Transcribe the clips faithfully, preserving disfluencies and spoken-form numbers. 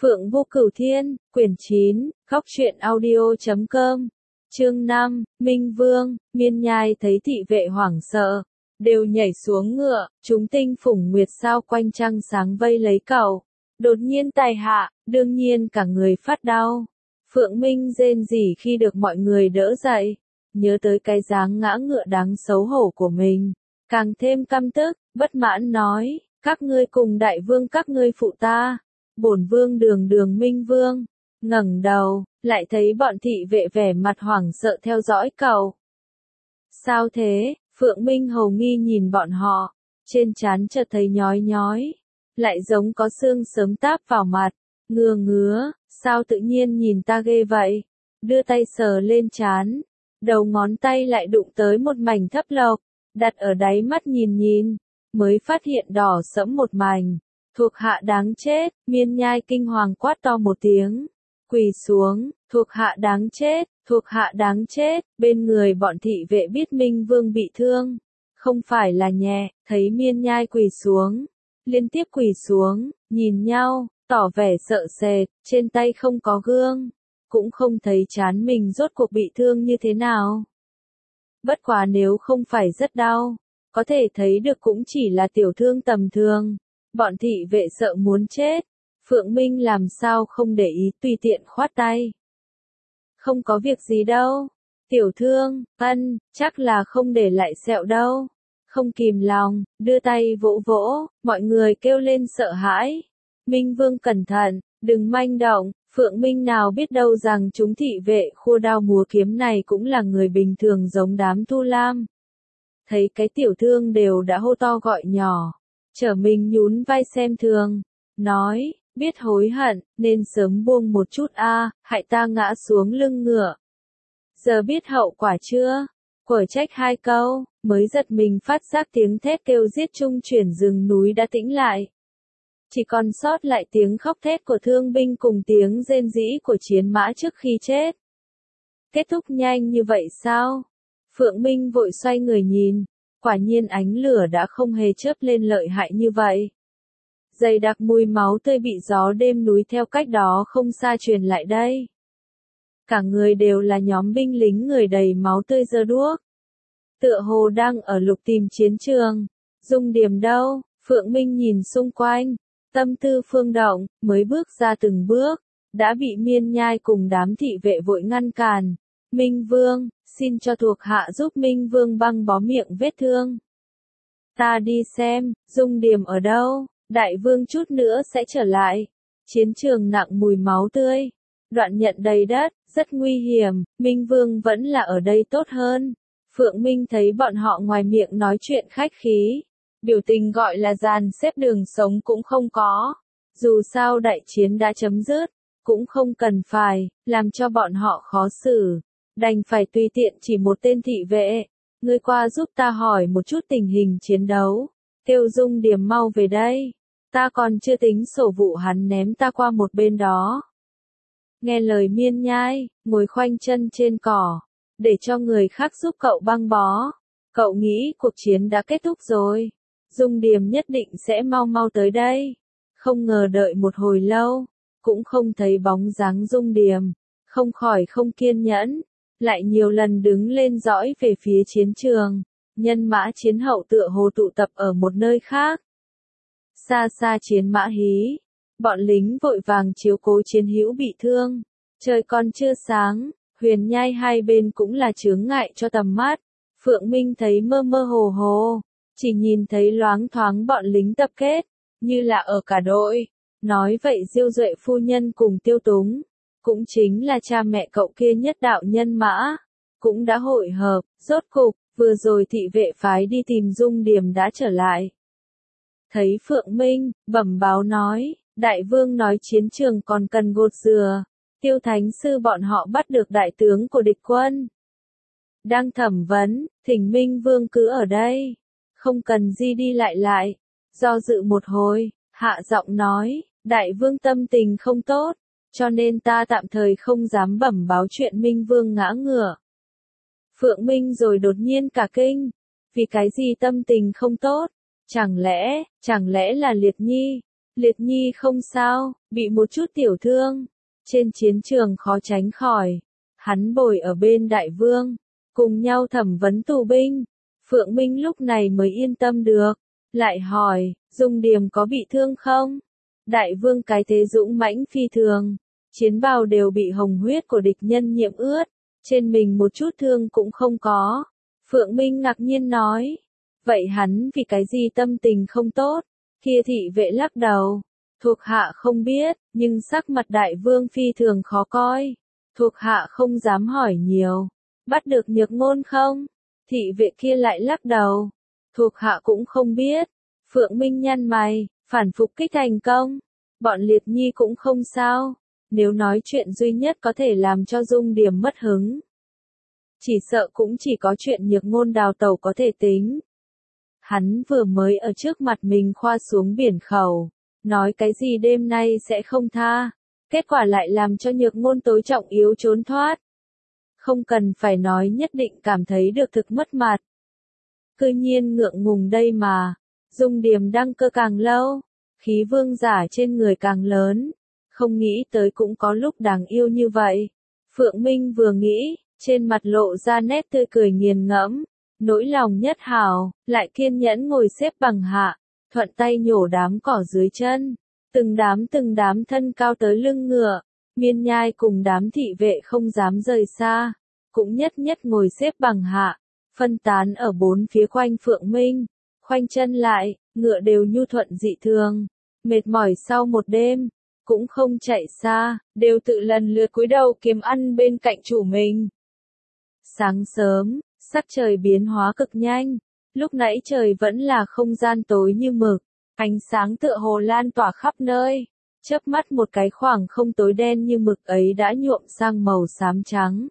Phượng Vô Cửu Thiên, quyển chín, khóc chuyện audio chấm com, chương năm, Minh Vương. Miên Nhai thấy thị vệ hoảng sợ, đều nhảy xuống ngựa, chúng tinh phủng nguyệt sao quanh trăng sáng vây lấy cậu. Đột nhiên tài hạ, đương nhiên cả người phát đau. Phượng Minh rên rỉ khi được mọi người đỡ dậy, nhớ tới cái dáng ngã ngựa đáng xấu hổ của mình, càng thêm căm tức, bất mãn nói, các ngươi cùng đại vương các ngươi phụ ta. Bổn vương đường đường Minh Vương, ngẩng đầu, lại thấy bọn thị vệ vẻ mặt hoảng sợ theo dõi cậu. Sao thế? Phượng Minh hầu nghi nhìn bọn họ, trên trán chợt thấy nhói nhói, lại giống có xương sớm táp vào mặt, ngứa ngứa, sao tự nhiên nhìn ta ghê vậy? Đưa tay sờ lên trán, đầu ngón tay lại đụng tới một mảnh thấp lộc, đặt ở đáy mắt nhìn nhìn, mới phát hiện đỏ sẫm một mảnh. Thuộc hạ đáng chết, Miên Nhai kinh hoàng quát to một tiếng, quỳ xuống, thuộc hạ đáng chết, thuộc hạ đáng chết, bên người bọn thị vệ biết Minh Vương bị thương, không phải là nhẹ, thấy Miên Nhai quỳ xuống, liên tiếp quỳ xuống, nhìn nhau, tỏ vẻ sợ sệt, trên tay không có gương, cũng không thấy trán mình rốt cuộc bị thương như thế nào. Bất quá nếu không phải rất đau, có thể thấy được cũng chỉ là tiểu thương tầm thường. Bọn thị vệ sợ muốn chết, Phượng Minh làm sao không để ý tùy tiện khoát tay. Không có việc gì đâu, tiểu thương, ân, chắc là không để lại sẹo đâu. Không kìm lòng, đưa tay vỗ vỗ, mọi người kêu lên sợ hãi. Minh Vương cẩn thận, đừng manh động, Phượng Minh nào biết đâu rằng chúng thị vệ khua đao múa kiếm này cũng là người bình thường giống đám Thu Lam. Thấy cái tiểu thương đều đã hô to gọi nhỏ. Trở mình nhún vai xem thường, nói, biết hối hận, nên sớm buông một chút a, à, hại ta ngã xuống lưng ngựa. Giờ biết hậu quả chưa? Quở trách hai câu, mới giật mình phát giác tiếng thét kêu giết trung chuyển rừng núi đã tĩnh lại. Chỉ còn sót lại tiếng khóc thét của thương binh cùng tiếng rên rỉ của chiến mã trước khi chết. Kết thúc nhanh như vậy sao? Phượng Minh vội xoay người nhìn. Quả nhiên ánh lửa đã không hề chớp lên lợi hại như vậy. Dày đặc mùi máu tươi bị gió đêm núi theo cách đó không xa truyền lại đây. Cả người đều là nhóm binh lính người đầy máu tươi giơ đuốc. Tựa hồ đang ở lục tìm chiến trường. Dung Điểm đâu? Phượng Minh nhìn xung quanh, tâm tư phương động, mới bước ra từng bước, đã bị Miên Nhai cùng đám thị vệ vội ngăn cản. Minh Vương, xin cho thuộc hạ giúp Minh Vương băng bó miệng vết thương. Ta đi xem, Dung Điểm ở đâu, đại vương chút nữa sẽ trở lại. Chiến trường nặng mùi máu tươi, đoạn nhận đầy đất, rất nguy hiểm, Minh Vương vẫn là ở đây tốt hơn. Phượng Minh thấy bọn họ ngoài miệng nói chuyện khách khí, biểu tình gọi là dàn xếp đường sống cũng không có. Dù sao đại chiến đã chấm dứt, cũng không cần phải, làm cho bọn họ khó xử. Đành phải tùy tiện chỉ một tên thị vệ, ngươi qua giúp ta hỏi một chút tình hình chiến đấu, kêu Dung Điểm mau về đây, ta còn chưa tính sổ vụ hắn ném ta qua một bên đó. Nghe lời Miên Nhai, ngồi khoanh chân trên cỏ, để cho người khác giúp cậu băng bó, cậu nghĩ cuộc chiến đã kết thúc rồi, Dung Điểm nhất định sẽ mau mau tới đây. Không ngờ đợi một hồi lâu, cũng không thấy bóng dáng Dung Điểm, không khỏi không kiên nhẫn. Lại nhiều lần đứng lên dõi về phía chiến trường, nhân mã chiến hậu tựa hồ tụ tập ở một nơi khác. Xa xa chiến mã hí, bọn lính vội vàng chiếu cố chiến hữu bị thương, trời còn chưa sáng, Huyền Nhai hai bên cũng là chướng ngại cho tầm mắt, Phượng Minh thấy mơ mơ hồ hồ, chỉ nhìn thấy loáng thoáng bọn lính tập kết, như là ở cả đội, nói vậy Diêu Duệ phu nhân cùng Tiêu Túng. Cũng chính là cha mẹ cậu kia nhất đạo nhân mã, cũng đã hội hợp, rốt cục, vừa rồi thị vệ phái đi tìm Dung Điểm đã trở lại. Thấy Phượng Minh, bẩm báo nói, đại vương nói chiến trường còn cần gột dừa, Tiêu Thánh Sư bọn họ bắt được đại tướng của địch quân. Đang thẩm vấn, thỉnh Minh Vương cứ ở đây, không cần gì đi lại lại, do dự một hồi, hạ giọng nói, đại vương tâm tình không tốt. Cho nên ta tạm thời không dám bẩm báo chuyện Minh Vương ngã ngựa. Phượng Minh rồi đột nhiên cả kinh. Vì cái gì tâm tình không tốt? Chẳng lẽ, chẳng lẽ là Liệt Nhi? Liệt Nhi không sao, bị một chút tiểu thương. Trên chiến trường khó tránh khỏi. Hắn bồi ở bên đại vương, cùng nhau thẩm vấn tù binh. Phượng Minh lúc này mới yên tâm được. Lại hỏi, Dung Điềm có bị thương không? Đại vương cái thế dũng mãnh phi thường. Chiến bào đều bị hồng huyết của địch nhân nhiễm ướt. Trên mình một chút thương cũng không có. Phượng Minh ngạc nhiên nói. Vậy hắn vì cái gì tâm tình không tốt? Kia thị vệ lắc đầu. Thuộc hạ không biết, nhưng sắc mặt đại vương phi thường khó coi. Thuộc hạ không dám hỏi nhiều. Bắt được Nhược Ngôn không? Thị vệ kia lại lắc đầu. Thuộc hạ cũng không biết. Phượng Minh nhăn mày, phản phục kích thành công. Bọn Liệt Nhi cũng không sao. Nếu nói chuyện duy nhất có thể làm cho Dung Điềm mất hứng. Chỉ sợ cũng chỉ có chuyện Nhược Ngôn đào tẩu có thể tính. Hắn vừa mới ở trước mặt mình khoa xuống biển khẩu. Nói cái gì đêm nay sẽ không tha. Kết quả lại làm cho Nhược Ngôn tối trọng yếu trốn thoát. Không cần phải nói nhất định cảm thấy được thực mất mặt. Cư nhiên ngượng ngùng đây mà. Dung Điềm đăng cơ càng lâu. Khí vương giả trên người càng lớn. Không nghĩ tới cũng có lúc đáng yêu như vậy. Phượng Minh vừa nghĩ, trên mặt lộ ra nét tươi cười nghiền ngẫm. Nỗi lòng nhất hào, lại kiên nhẫn ngồi xếp bằng hạ. Thuận tay nhổ đám cỏ dưới chân. Từng đám từng đám thân cao tới lưng ngựa. Miên Nhai cùng đám thị vệ không dám rời xa. Cũng nhất nhất ngồi xếp bằng hạ. Phân tán ở bốn phía quanh Phượng Minh. Khoanh chân lại, ngựa đều nhu thuận dị thường. Mệt mỏi sau một đêm. Cũng không chạy xa, đều tự lần lượt cúi đầu kiếm ăn bên cạnh chủ mình. Sáng sớm, sắc trời biến hóa cực nhanh. Lúc nãy trời vẫn là không gian tối như mực. Ánh sáng tựa hồ lan tỏa khắp nơi. Chớp mắt một cái khoảng không tối đen như mực ấy đã nhuộm sang màu xám trắng.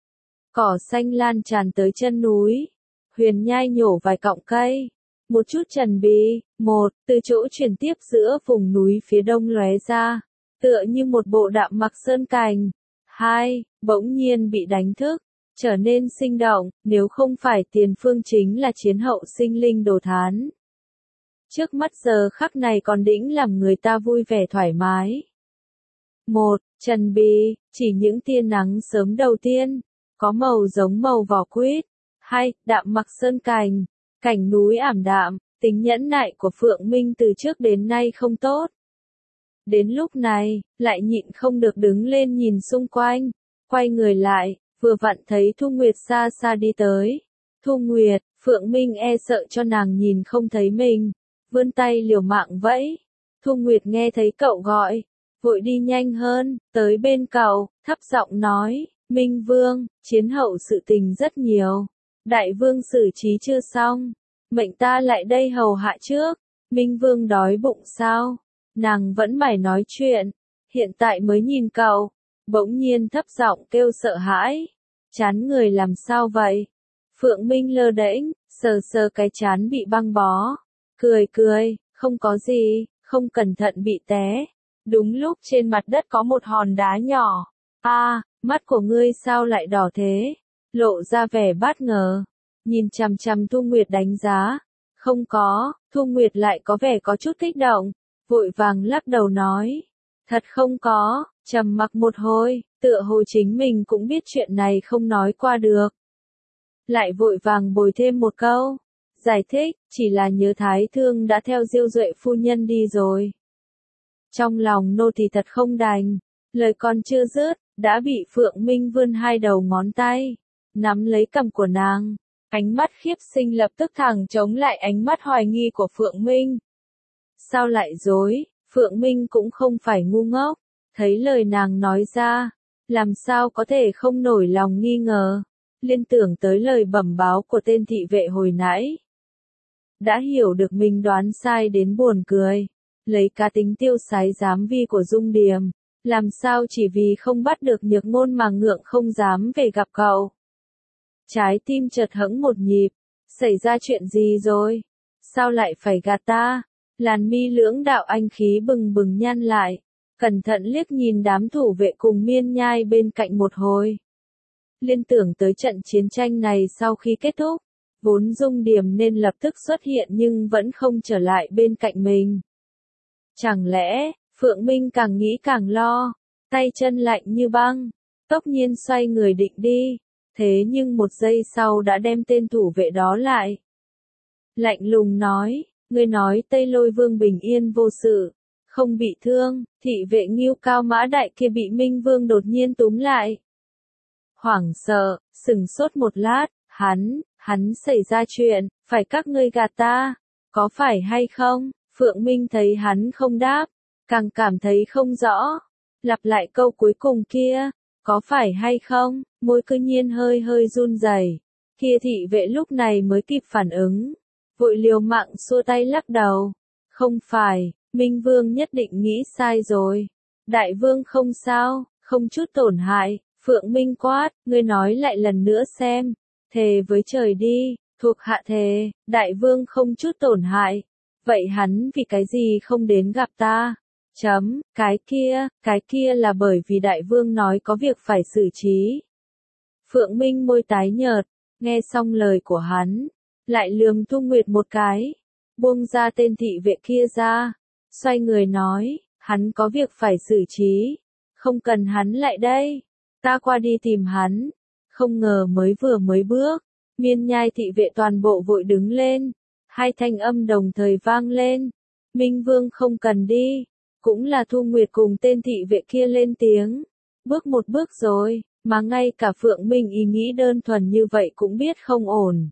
Cỏ xanh lan tràn tới chân núi. Huyền Nhai nhổ vài cọng cây. Một chút trần bì, một, từ chỗ chuyển tiếp giữa vùng núi phía đông lóe ra. Tựa như một bộ đạm mặc sơn cành. Hai, bỗng nhiên bị đánh thức. Trở nên sinh động, nếu không phải tiền phương chính là chiến hậu sinh linh đồ thán. Trước mắt giờ khắc này còn đĩnh làm người ta vui vẻ thoải mái. Một, trần bì, chỉ những tia nắng sớm đầu tiên, có màu giống màu vỏ quýt. Hai, đạm mặc sơn cành, cảnh núi ảm đạm, tính nhẫn nại của Phượng Minh từ trước đến nay không tốt. Đến lúc này, lại nhịn không được đứng lên nhìn xung quanh, quay người lại, vừa vặn thấy Thu Nguyệt xa xa đi tới. Thu Nguyệt, Phượng Minh e sợ cho nàng nhìn không thấy mình, vươn tay liều mạng vẫy. Thu Nguyệt nghe thấy cậu gọi, vội đi nhanh hơn, tới bên cậu, thấp giọng nói, Minh Vương, chiến hậu sự tình rất nhiều. Đại Vương xử trí chưa xong, mệnh ta lại đây hầu hạ trước. Minh Vương đói bụng sao? Nàng vẫn mải nói chuyện, hiện tại mới nhìn cậu, bỗng nhiên thấp giọng kêu sợ hãi. Chán người làm sao vậy? Phượng Minh lơ đễnh, sờ sờ cái chán bị băng bó, cười cười, không có gì, không cẩn thận bị té. Đúng lúc trên mặt đất có một hòn đá nhỏ. A, à, mắt của ngươi sao lại đỏ thế? Lộ ra vẻ bất ngờ, nhìn chằm chằm Thu Nguyệt đánh giá. Không có, Thu Nguyệt lại có vẻ có chút kích động, vội vàng lắc đầu nói. Thật không có, trầm mặc một hồi, tựa hồ chính mình cũng biết chuyện này không nói qua được. Lại vội vàng bồi thêm một câu. Giải thích, chỉ là nhớ Thái Thương đã theo Diêu Duệ phu nhân đi rồi. Trong lòng nô thì thật không đành, lời còn chưa dứt, đã bị Phượng Minh vươn hai đầu ngón tay, nắm lấy cằm của nàng. Ánh mắt khiếp sinh lập tức thẳng chống lại ánh mắt hoài nghi của Phượng Minh. Sao lại dối? Phượng Minh cũng không phải ngu ngốc, thấy lời nàng nói ra, làm sao có thể không nổi lòng nghi ngờ, liên tưởng tới lời bẩm báo của tên thị vệ hồi nãy. Đã hiểu được mình đoán sai đến buồn cười, lấy cá tính tiêu sái dám vi của Dung Điềm, làm sao chỉ vì không bắt được Nhược Ngôn mà ngượng không dám về gặp cậu. Trái tim chợt hẫng một nhịp, xảy ra chuyện gì rồi? Sao lại phải gạt ta? Làn mi lưỡng đạo anh khí bừng bừng nhăn lại, cẩn thận liếc nhìn đám thủ vệ cùng Miên Nhai bên cạnh một hồi. Liên tưởng tới trận chiến tranh này sau khi kết thúc, vốn Dung Điềm nên lập tức xuất hiện nhưng vẫn không trở lại bên cạnh mình. Chẳng lẽ, Phượng Minh càng nghĩ càng lo, tay chân lạnh như băng, tốc nhiên xoay người định đi, thế nhưng một giây sau đã đem tên thủ vệ đó lại. Lạnh lùng nói, ngươi nói Tây Lôi Vương bình yên vô sự, không bị thương, thị vệ Ngưu Cao Mã Đại kia bị Minh Vương đột nhiên túm lại. Hoảng sợ, sừng sốt một lát, hắn, hắn xảy ra chuyện, phải các ngươi gạt ta, có phải hay không? Phượng Minh thấy hắn không đáp, càng cảm thấy không rõ, lặp lại câu cuối cùng kia, có phải hay không? Môi cứ nhiên hơi hơi run rẩy. Kia thị vệ lúc này mới kịp phản ứng, vội liều mạng xua tay lắc đầu, không phải, Minh Vương nhất định nghĩ sai rồi, Đại Vương không sao, không chút tổn hại. Phượng Minh quát, ngươi nói lại lần nữa xem, thề với trời đi, thuộc hạ thề, Đại Vương không chút tổn hại, vậy hắn vì cái gì không đến gặp ta? Chấm, cái kia, cái kia là bởi vì Đại Vương nói có việc phải xử trí. Phượng Minh môi tái nhợt, nghe xong lời của hắn, lại lườm Thu Nguyệt một cái, buông ra tên thị vệ kia ra, xoay người nói, hắn có việc phải xử trí, không cần hắn lại đây. Ta qua đi tìm hắn, không ngờ mới vừa mới bước, miên nhai thị vệ toàn bộ vội đứng lên, hai thanh âm đồng thời vang lên, Minh Vương không cần đi, cũng là Thu Nguyệt cùng tên thị vệ kia lên tiếng, bước một bước rồi, mà ngay cả Phượng Minh ý nghĩ đơn thuần như vậy cũng biết không ổn.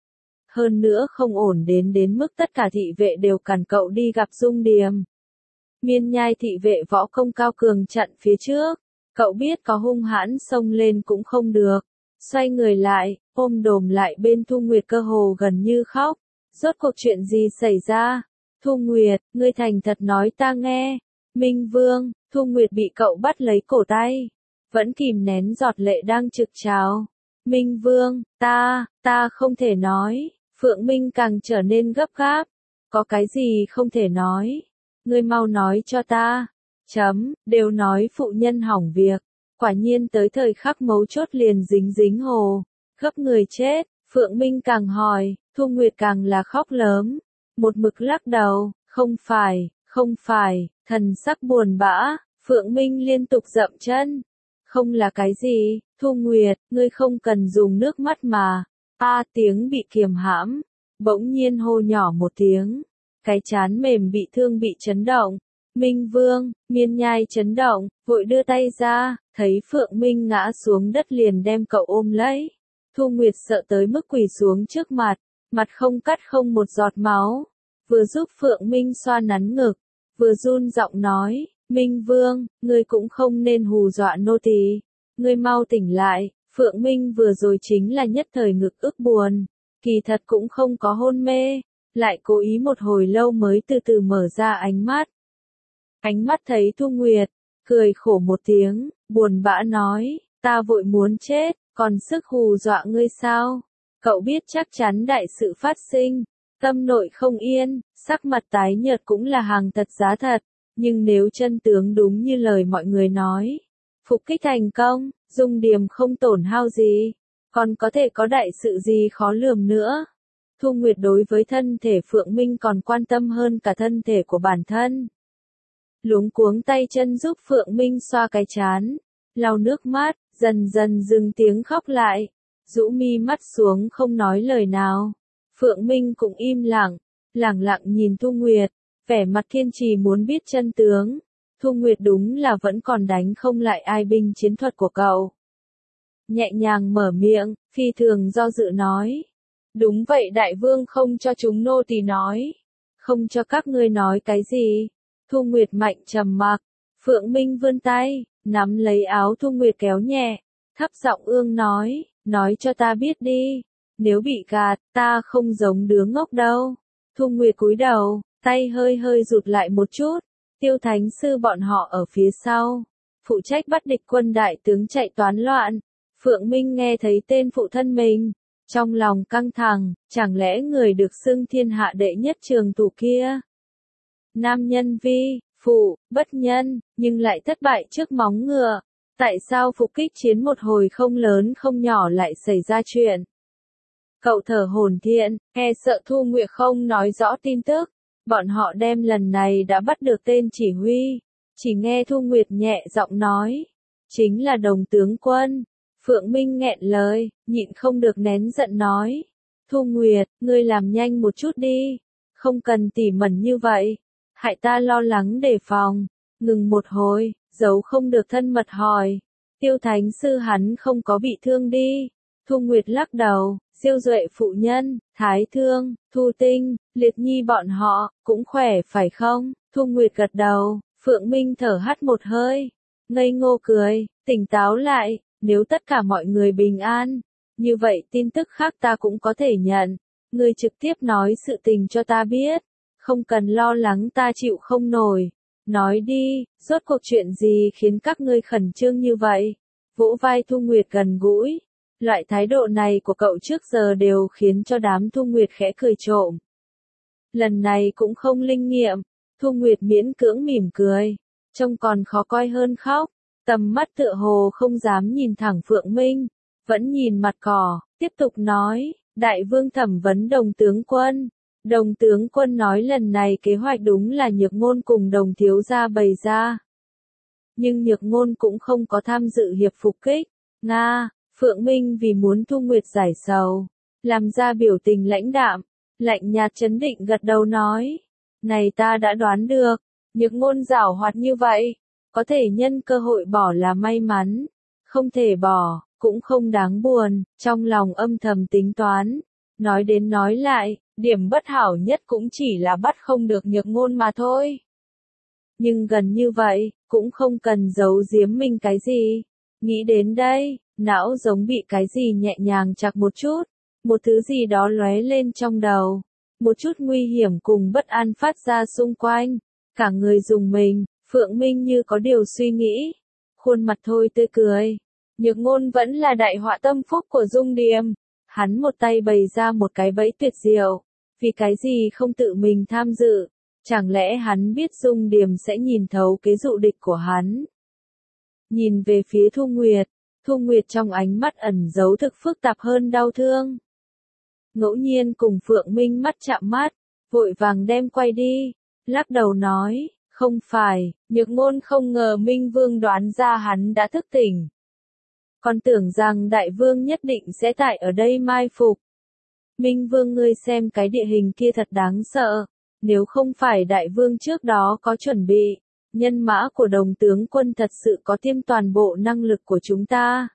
Hơn nữa không ổn đến đến mức tất cả thị vệ đều cản cậu đi gặp Dung Điềm. Miên nhai thị vệ võ công cao cường chặn phía trước. Cậu biết có hung hãn xông lên cũng không được, xoay người lại, ôm đồm lại bên Thu Nguyệt cơ hồ gần như khóc, rốt cuộc chuyện gì xảy ra? Thu Nguyệt, ngươi thành thật nói ta nghe, Minh Vương, Thu Nguyệt bị cậu bắt lấy cổ tay, vẫn kìm nén giọt lệ đang trực trào, Minh Vương, ta, ta không thể nói, Phượng Minh càng trở nên gấp gáp, có cái gì không thể nói, ngươi mau nói cho ta. Chấm, đều nói phụ nhân hỏng việc, quả nhiên tới thời khắc mấu chốt liền dính dính hồ, gấp người chết, Phượng Minh càng hỏi, Thu Nguyệt càng là khóc lớn, một mực lắc đầu, không phải, không phải, thần sắc buồn bã, Phượng Minh liên tục dậm chân, không là cái gì, Thu Nguyệt, ngươi không cần dùng nước mắt mà, a tiếng bị kiềm hãm, bỗng nhiên hô nhỏ một tiếng, cái trán mềm bị thương bị chấn động. Minh Vương, miên nhai chấn động, vội đưa tay ra, thấy Phượng Minh ngã xuống đất liền đem cậu ôm lấy. Thu Nguyệt sợ tới mức quỳ xuống trước mặt, mặt không cắt không một giọt máu, vừa giúp Phượng Minh xoa nắn ngực, vừa run giọng nói, Minh Vương, ngươi cũng không nên hù dọa nô tỳ, ngươi mau tỉnh lại, Phượng Minh vừa rồi chính là nhất thời ngực ức buồn, kỳ thật cũng không có hôn mê, lại cố ý một hồi lâu mới từ từ mở ra ánh mắt. Ánh mắt thấy Thu Nguyệt, cười khổ một tiếng, buồn bã nói, ta vội muốn chết, còn sức hù dọa ngươi sao? Cậu biết chắc chắn đại sự phát sinh, tâm nội không yên, sắc mặt tái nhợt cũng là hàng thật giá thật, nhưng nếu chân tướng đúng như lời mọi người nói, phục kích thành công, Dung Điềm không tổn hao gì, còn có thể có đại sự gì khó lường nữa. Thu Nguyệt đối với thân thể Phượng Minh còn quan tâm hơn cả thân thể của bản thân. Luống cuống tay chân giúp Phượng Minh xoa cái trán, lau nước mắt, dần dần dừng tiếng khóc lại, rũ mi mắt xuống không nói lời nào. Phượng Minh cũng im lặng, lẳng lặng nhìn Thu Nguyệt, vẻ mặt kiên trì muốn biết chân tướng. Thu Nguyệt đúng là vẫn còn đánh không lại ai binh chiến thuật của cậu. Nhẹ nhàng mở miệng, phi thường do dự nói. Đúng vậy Đại Vương không cho chúng nô tỳ nói. Không cho các ngươi nói cái gì. Thu Nguyệt mạnh trầm mặc, Phượng Minh vươn tay, nắm lấy áo Thu Nguyệt kéo nhẹ, thấp giọng ương nói, nói cho ta biết đi, nếu bị gạt, ta không giống đứa ngốc đâu. Thu Nguyệt cúi đầu, tay hơi hơi rụt lại một chút, Tiêu Thánh Sư bọn họ ở phía sau, phụ trách bắt địch quân đại tướng chạy toán loạn. Phượng Minh nghe thấy tên phụ thân mình, trong lòng căng thẳng, chẳng lẽ người được xưng thiên hạ đệ nhất trường tù kia? Nam nhân vi, phụ, bất nhân, nhưng lại thất bại trước móng ngựa. Tại sao phục kích chiến một hồi không lớn không nhỏ lại xảy ra chuyện? Cậu thở hổn thiện, e sợ Thu Nguyệt không nói rõ tin tức. Bọn họ đem lần này đã bắt được tên chỉ huy. Chỉ nghe Thu Nguyệt nhẹ giọng nói. Chính là Đồng tướng quân. Phượng Minh nghẹn lời, nhịn không được nén giận nói. Thu Nguyệt, ngươi làm nhanh một chút đi. Không cần tỉ mẩn như vậy. Hại ta lo lắng đề phòng. Ngừng một hồi, giấu không được thân mật hỏi. Tiêu Thánh sư hắn không có bị thương đi. Thu Nguyệt lắc đầu, Diêu Duệ phụ nhân, Thái Thương, Thu Tinh, Liệt Nhi bọn họ, cũng khỏe phải không? Thu Nguyệt gật đầu, Phượng Minh thở hắt một hơi. Ngây ngô cười, tỉnh táo lại, nếu tất cả mọi người bình an. Như vậy tin tức khác ta cũng có thể nhận. Ngươi trực tiếp nói sự tình cho ta biết. Không cần lo lắng ta chịu không nổi. Nói đi, rốt cuộc chuyện gì khiến các ngươi khẩn trương như vậy? Vỗ vai Thu Nguyệt gần gũi. Loại thái độ này của cậu trước giờ đều khiến cho đám Thu Nguyệt khẽ cười trộm. Lần này cũng không linh nghiệm. Thu Nguyệt miễn cưỡng mỉm cười. Trông còn khó coi hơn khóc. Tầm mắt tựa hồ không dám nhìn thẳng Phượng Minh. Vẫn nhìn mặt cỏ, tiếp tục nói. Đại vương thẩm vấn Đồng tướng quân. Đồng tướng quân nói lần này kế hoạch đúng là Nhược Ngôn cùng Đồng thiếu gia bày ra. Nhưng Nhược Ngôn cũng không có tham dự hiệp phục kích. Nga, Phượng Minh vì muốn Thu Nguyệt giải sầu, làm ra biểu tình lãnh đạm, lạnh nhạt trấn định gật đầu nói. Này ta đã đoán được, Nhược Ngôn giảo hoạt như vậy, có thể nhân cơ hội bỏ là may mắn, không thể bỏ, cũng không đáng buồn, trong lòng âm thầm tính toán. Nói đến nói lại, điểm bất hảo nhất cũng chỉ là bắt không được Nhược Ngôn mà thôi. Nhưng gần như vậy, cũng không cần giấu giếm mình cái gì. Nghĩ đến đây, não giống bị cái gì nhẹ nhàng chặt một chút, một thứ gì đó lóe lên trong đầu. Một chút nguy hiểm cùng bất an phát ra xung quanh. Cả người rùng mình, Phượng Minh như có điều suy nghĩ. Khuôn mặt thôi tươi cười. Nhược Ngôn vẫn là đại họa tâm phúc của Dung Điềm. Hắn một tay bày ra một cái bẫy tuyệt diệu. Vì cái gì không tự mình tham dự? Chẳng lẽ hắn biết Dung Điềm sẽ nhìn thấu kế dụ địch của hắn? Nhìn về phía Thu Nguyệt, Thu Nguyệt trong ánh mắt ẩn giấu thực phức tạp hơn đau thương. Ngẫu nhiên cùng Phượng Minh mắt chạm mắt, vội vàng đem quay đi, lắc đầu nói, không phải, Nhược Ngôn không ngờ Minh Vương đoán ra hắn đã thức tỉnh. Còn tưởng rằng Đại Vương nhất định sẽ tại ở đây mai phục. Minh Vương ngươi xem cái địa hình kia thật đáng sợ, nếu không phải Đại Vương trước đó có chuẩn bị, nhân mã của Đồng tướng quân thật sự có tiêm toàn bộ năng lực của chúng ta.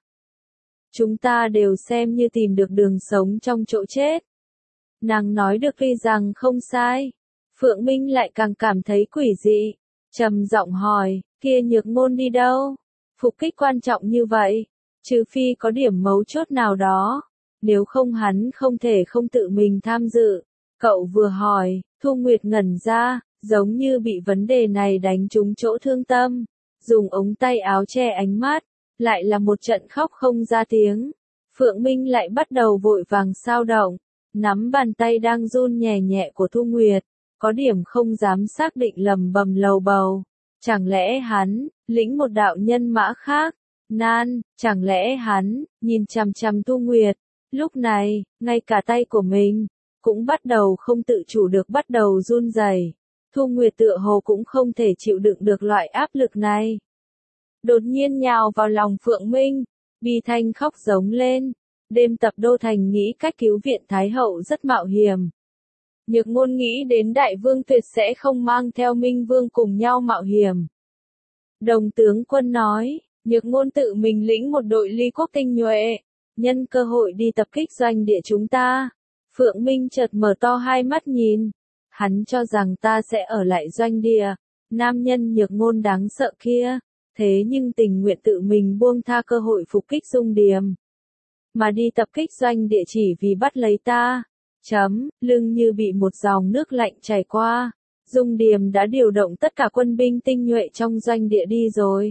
Chúng ta đều xem như tìm được đường sống trong chỗ chết. Nàng nói được tuy rằng không sai. Phượng Minh lại càng cảm thấy quỷ dị. Trầm giọng hỏi, kia Nhược Ngôn đi đâu? Phục kích quan trọng như vậy, trừ phi có điểm mấu chốt nào đó. Nếu không hắn không thể không tự mình tham dự. Cậu vừa hỏi, Thu Nguyệt ngẩn ra, giống như bị vấn đề này đánh trúng chỗ thương tâm. Dùng ống tay áo che ánh mắt, lại là một trận khóc không ra tiếng. Phượng Minh lại bắt đầu vội vàng xao động, nắm bàn tay đang run nhẹ nhẹ của Thu Nguyệt, có điểm không dám xác định lầm bầm lầu bầu. Chẳng lẽ hắn, lĩnh một đạo nhân mã khác? Nan, chẳng lẽ hắn, nhìn chằm chằm Thu Nguyệt, lúc này, ngay cả tay của mình, cũng bắt đầu không tự chủ được bắt đầu run rẩy. Thu Nguyệt tựa hồ cũng không thể chịu đựng được loại áp lực này. Đột nhiên nhào vào lòng Phượng Minh, bi thanh khóc giống lên. Đêm tập Đô Thành nghĩ cách cứu viện Thái Hậu rất mạo hiểm. Nhược Ngôn nghĩ đến Đại Vương tuyệt sẽ không mang theo Minh Vương cùng nhau mạo hiểm. Đồng tướng quân nói, Nhược Ngôn tự mình lĩnh một đội ly quốc tinh nhuệ, nhân cơ hội đi tập kích doanh địa chúng ta. Phượng Minh chợt mở to hai mắt nhìn. Hắn cho rằng ta sẽ ở lại doanh địa, nam nhân Nhược Ngôn đáng sợ kia, thế nhưng tình nguyện tự mình buông tha cơ hội phục kích Dung Điềm. Mà đi tập kích doanh địa chỉ vì bắt lấy ta. Chấm, lưng như bị một dòng nước lạnh chảy qua. Dung Điềm đã điều động tất cả quân binh tinh nhuệ trong doanh địa đi rồi.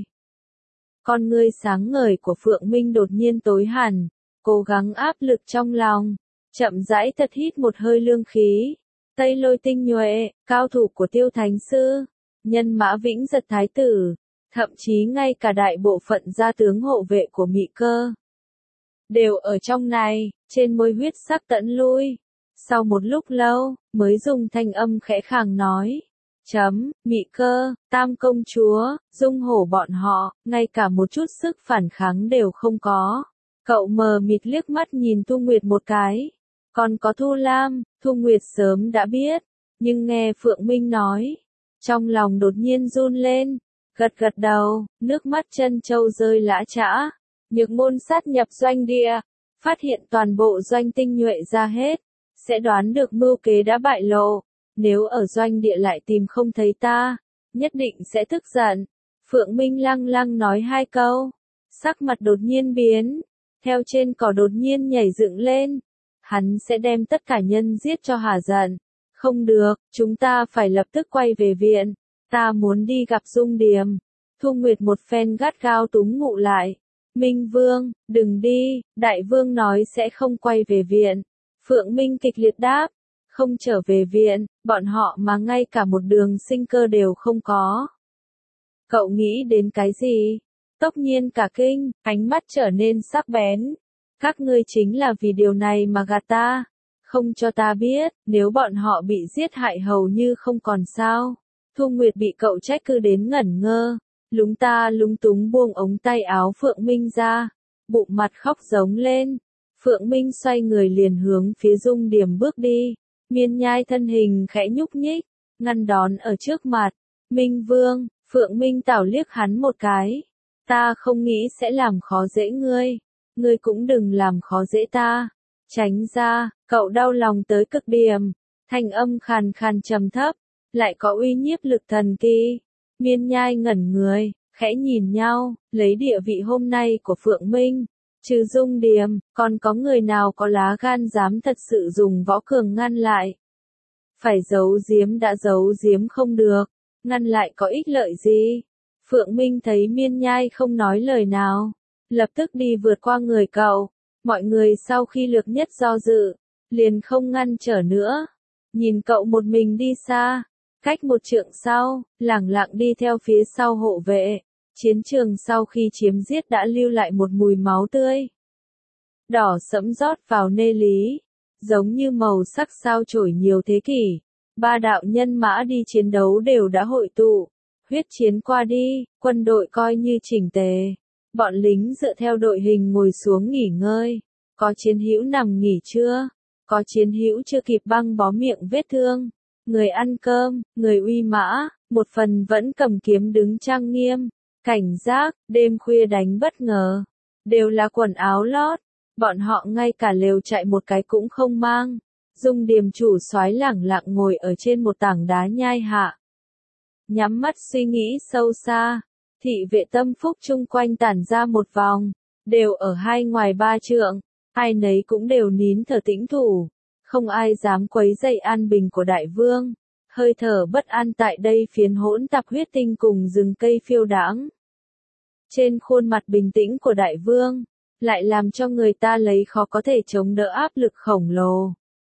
Con ngươi sáng ngời của Phượng Minh đột nhiên tối hẳn, cố gắng áp lực trong lòng, chậm rãi thật hít một hơi lương khí. Tây Lôi tinh nhuệ, cao thủ của Tiêu Thánh sư, nhân mã Vĩnh Giật thái tử, thậm chí ngay cả đại bộ phận gia tướng hộ vệ của Mị Cơ đều ở trong này. Trên môi huyết sắc tẫn lui, Sau một lúc lâu, mới dùng thanh âm khẽ khàng nói. Chấm, Mị Cơ, Tam công chúa, Dung Hổ bọn họ, ngay cả một chút sức phản kháng đều không có. Cậu mờ mịt liếc mắt nhìn Thu Nguyệt một cái. Còn có Thu Lam, Thu Nguyệt sớm đã biết, nhưng nghe Phượng Minh nói, trong lòng đột nhiên run lên, gật gật đầu, nước mắt chân châu rơi lã chã. Nhược Môn sát nhập doanh địa, phát hiện toàn bộ doanh tinh nhuệ ra hết, sẽ đoán được mưu kế đã bại lộ. Nếu ở doanh địa lại tìm không thấy ta, nhất định sẽ tức giận. Phượng Minh lăng lăng nói hai câu, sắc mặt đột nhiên biến, theo trên cỏ đột nhiên nhảy dựng lên. Hắn sẽ đem tất cả nhân giết cho hả giận. Không được, chúng ta phải lập tức quay về viện. Ta muốn đi gặp Dung Điềm. Thu Nguyệt một phen gắt gao túm Ngụ lại. Minh Vương, đừng đi, Đại Vương nói sẽ không quay về viện. Phượng Minh kịch liệt đáp, không trở về viện, bọn họ mà ngay cả một đường sinh cơ đều không có. Cậu nghĩ đến cái gì? Tốc Nhiên cả kinh, ánh mắt trở nên sắc bén. Các ngươi chính là vì điều này mà gạt ta, không cho ta biết, nếu bọn họ bị giết hại hầu như không còn sao. Thu Nguyệt bị cậu trách cứ đến ngẩn ngơ, lúng ta lúng túng buông ống tay áo Phượng Minh ra, bụng mặt khóc giống lên. Phượng Minh xoay người liền hướng phía Dung Điềm bước đi, Miên Nhai thân hình khẽ nhúc nhích, ngăn đón ở trước mặt. Minh Vương, Phượng Minh tảo liếc hắn một cái, ta không nghĩ sẽ làm khó dễ ngươi. Ngươi cũng đừng làm khó dễ ta. Tránh ra, cậu đau lòng tới cực điểm. Thanh âm khàn khàn trầm thấp, lại có uy nhiếp lực thần kỳ. Miên Nhai ngẩn người, khẽ nhìn nhau, lấy địa vị hôm nay của Phượng Minh. Trừ Dung Điềm, còn có người nào có lá gan dám thật sự dùng võ cường ngăn lại. Phải giấu giếm đã giấu giếm không được, ngăn lại có ích lợi gì. Phượng Minh thấy Miên Nhai không nói lời nào, lập tức đi vượt qua người cậu. Mọi người sau khi lược nhất do dự, liền không ngăn trở nữa. Nhìn cậu một mình đi xa, cách một trượng sau, lẳng lặng đi theo phía sau hộ vệ. Chiến trường sau khi chiếm giết đã lưu lại một mùi máu tươi. Đỏ sẫm rót vào nê lý, giống như màu sắc sao chổi nhiều thế kỷ. Ba đạo nhân mã đi chiến đấu đều đã hội tụ. Huyết chiến qua đi, quân đội coi như chỉnh tề. Bọn lính dựa theo đội hình ngồi xuống nghỉ ngơi. Có chiến hữu nằm nghỉ trưa, có chiến hữu chưa kịp băng bó miệng vết thương. Người ăn cơm, người uy mã, một phần vẫn cầm kiếm đứng trang nghiêm. Cảnh giác, đêm khuya đánh bất ngờ. Đều là quần áo lót. Bọn họ ngay cả lều trại một cái cũng không mang. Dung Điềm chủ soái lẳng lặng ngồi ở trên một tảng đá nhai hạ. Nhắm mắt suy nghĩ sâu xa. Thị vệ tâm phúc chung quanh tản ra một vòng. Đều ở hai ngoài ba trượng. Ai nấy cũng đều nín thở tĩnh thủ. Không ai dám quấy rầy an bình của đại vương. Hơi thở bất an tại đây phiến hỗn tạp huyết tinh cùng rừng cây phiêu đãng. Trên khuôn mặt bình tĩnh của đại vương, lại làm cho người ta lấy khó có thể chống đỡ áp lực khổng lồ.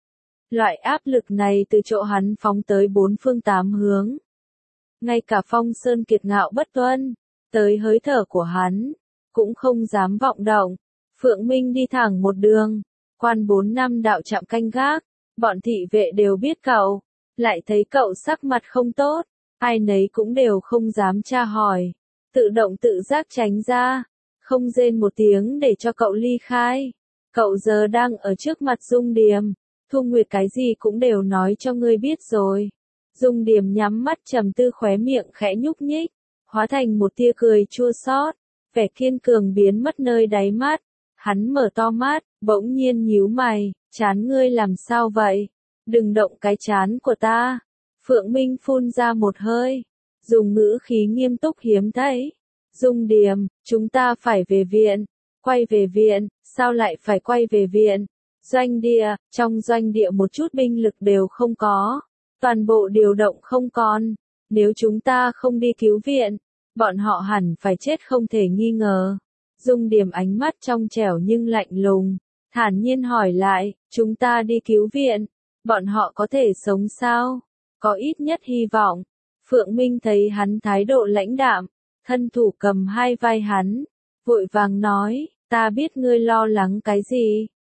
Loại áp lực này từ chỗ hắn phóng tới bốn phương tám hướng. Ngay cả Phong Sơn kiệt ngạo bất tuân, tới hơi thở của hắn, cũng không dám vọng động. Phượng Minh đi thẳng một đường, quan bốn năm đạo trạm canh gác, bọn thị vệ đều biết cậu, lại thấy cậu sắc mặt không tốt, ai nấy cũng đều không dám tra hỏi, tự động tự giác tránh ra, không rên một tiếng để cho cậu ly khai. Cậu giờ đang ở trước mặt Dung Điềm, Thu Nguyệt cái gì cũng đều nói cho ngươi biết rồi. Dung Điềm nhắm mắt trầm tư, khóe miệng khẽ nhúc nhích, hóa thành một tia cười chua xót, vẻ kiên cường biến mất nơi đáy mắt. Hắn mở to mắt, bỗng nhiên nhíu mày, chán ngươi làm sao vậy? Đừng động cái chán của ta. Phượng Minh phun ra một hơi, dùng ngữ khí nghiêm túc hiếm thấy. Dung Điềm, chúng ta phải về viện. Quay về viện, sao lại phải quay về viện? Doanh địa, trong doanh địa một chút binh lực đều không có. Toàn bộ điều động không còn. Nếu chúng ta không đi cứu viện, bọn họ hẳn phải chết không thể nghi ngờ. Dung Điềm ánh mắt trong trẻo nhưng lạnh lùng, thản nhiên hỏi lại, chúng ta đi cứu viện, bọn họ có thể sống sao? Có ít nhất hy vọng. Phượng Minh thấy hắn thái độ lãnh đạm, thân thủ cầm hai vai hắn, vội vàng nói, ta biết ngươi lo lắng cái gì,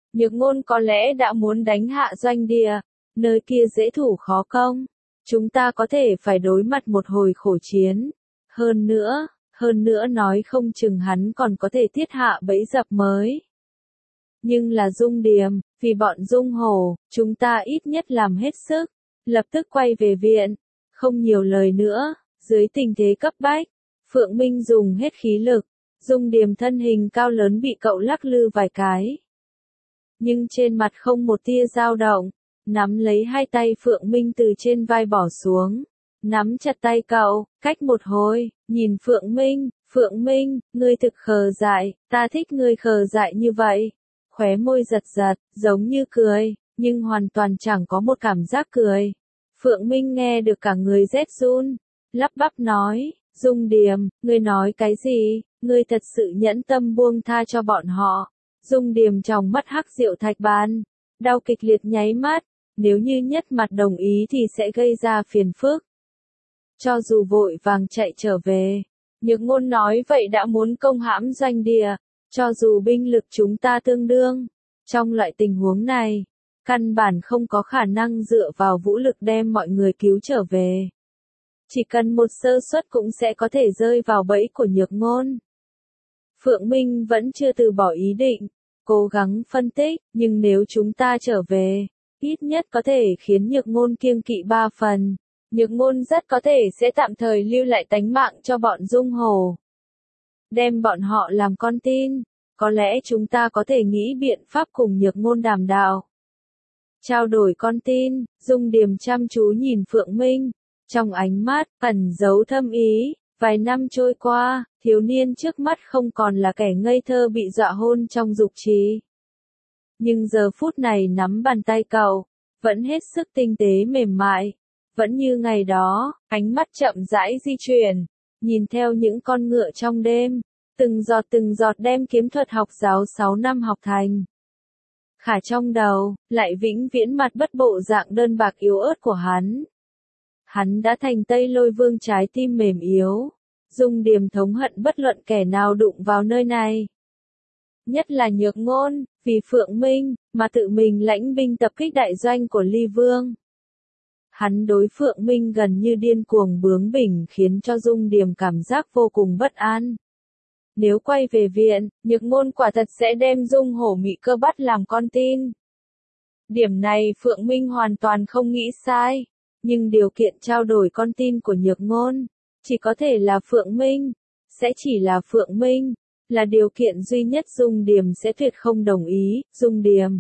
Nhược Ngôn có lẽ đã muốn đánh hạ Doanh Địa, nơi kia dễ thủ khó công. Chúng ta có thể phải đối mặt một hồi khổ chiến. Hơn nữa, hơn nữa nói không chừng hắn còn có thể thiết hạ bẫy dập mới. Nhưng là Dung Điềm, vì bọn Dung Hổ, chúng ta ít nhất làm hết sức, lập tức quay về viện, không nhiều lời nữa, dưới tình thế cấp bách, Phượng Minh dùng hết khí lực, Dung Điềm thân hình cao lớn bị cậu lắc lư vài cái. Nhưng trên mặt không một tia dao động, nắm lấy hai tay Phượng Minh từ trên vai bỏ xuống, nắm chặt tay cậu, cách một hồi, nhìn Phượng Minh, Phượng Minh, ngươi thực khờ dại, ta thích ngươi khờ dại như vậy. Khóe môi giật giật, giống như cười, nhưng hoàn toàn chẳng có một cảm giác cười. Phượng Minh nghe được cả người rét run, lắp bắp nói, Dung Điềm, ngươi nói cái gì, ngươi thật sự nhẫn tâm buông tha cho bọn họ. Dung Điềm trong mắt hắc rượu thạch ban, đau kịch liệt nháy mắt, nếu như nhất mặt đồng ý thì sẽ gây ra phiền phức. Cho dù vội vàng chạy trở về, Nhược Ngôn nói vậy đã muốn công hãm Doanh Địa, cho dù binh lực chúng ta tương đương, trong loại tình huống này, căn bản không có khả năng dựa vào vũ lực đem mọi người cứu trở về. Chỉ cần một sơ suất cũng sẽ có thể rơi vào bẫy của Nhược Ngôn. Phượng Minh vẫn chưa từ bỏ ý định, cố gắng phân tích, nhưng nếu chúng ta trở về, ít nhất có thể khiến Nhược Ngôn kiêng kỵ ba phần. Nhược Ngôn rất có thể sẽ tạm thời lưu lại tánh mạng cho bọn Dung Hổ. Đem bọn họ làm con tin, có lẽ chúng ta có thể nghĩ biện pháp cùng Nhược Ngôn đàm đạo. Trao đổi con tin, Dung Điềm chăm chú nhìn Phượng Minh, trong ánh mắt, ẩn giấu thâm ý, vài năm trôi qua, thiếu niên trước mắt không còn là kẻ ngây thơ bị dọa hôn trong dục trí. Nhưng giờ phút này nắm bàn tay cậu, vẫn hết sức tinh tế mềm mại, vẫn như ngày đó, ánh mắt chậm rãi di chuyển, nhìn theo những con ngựa trong đêm, từng giọt từng giọt đem kiếm thuật học giáo sáu năm học thành. Khả trong đầu, lại vĩnh viễn mặt bất bộ dạng đơn bạc yếu ớt của hắn. Hắn đã thành Tây Lôi Vương trái tim mềm yếu, Dung Điềm thống hận bất luận kẻ nào đụng vào nơi này. Nhất là Nhược Ngôn, vì Phượng Minh, mà tự mình lãnh binh tập kích đại doanh của Ly Vương. Hắn đối Phượng Minh gần như điên cuồng bướng bỉnh khiến cho Dung Điềm cảm giác vô cùng bất an. Nếu quay về viện, Nhược Ngôn quả thật sẽ đem Dung Hổ Mị Cơ bắt làm con tin. Điểm này Phượng Minh hoàn toàn không nghĩ sai, nhưng điều kiện trao đổi con tin của Nhược Ngôn, chỉ có thể là Phượng Minh, sẽ chỉ là Phượng Minh, là điều kiện duy nhất Dung Điềm sẽ tuyệt không đồng ý. Dung Điềm,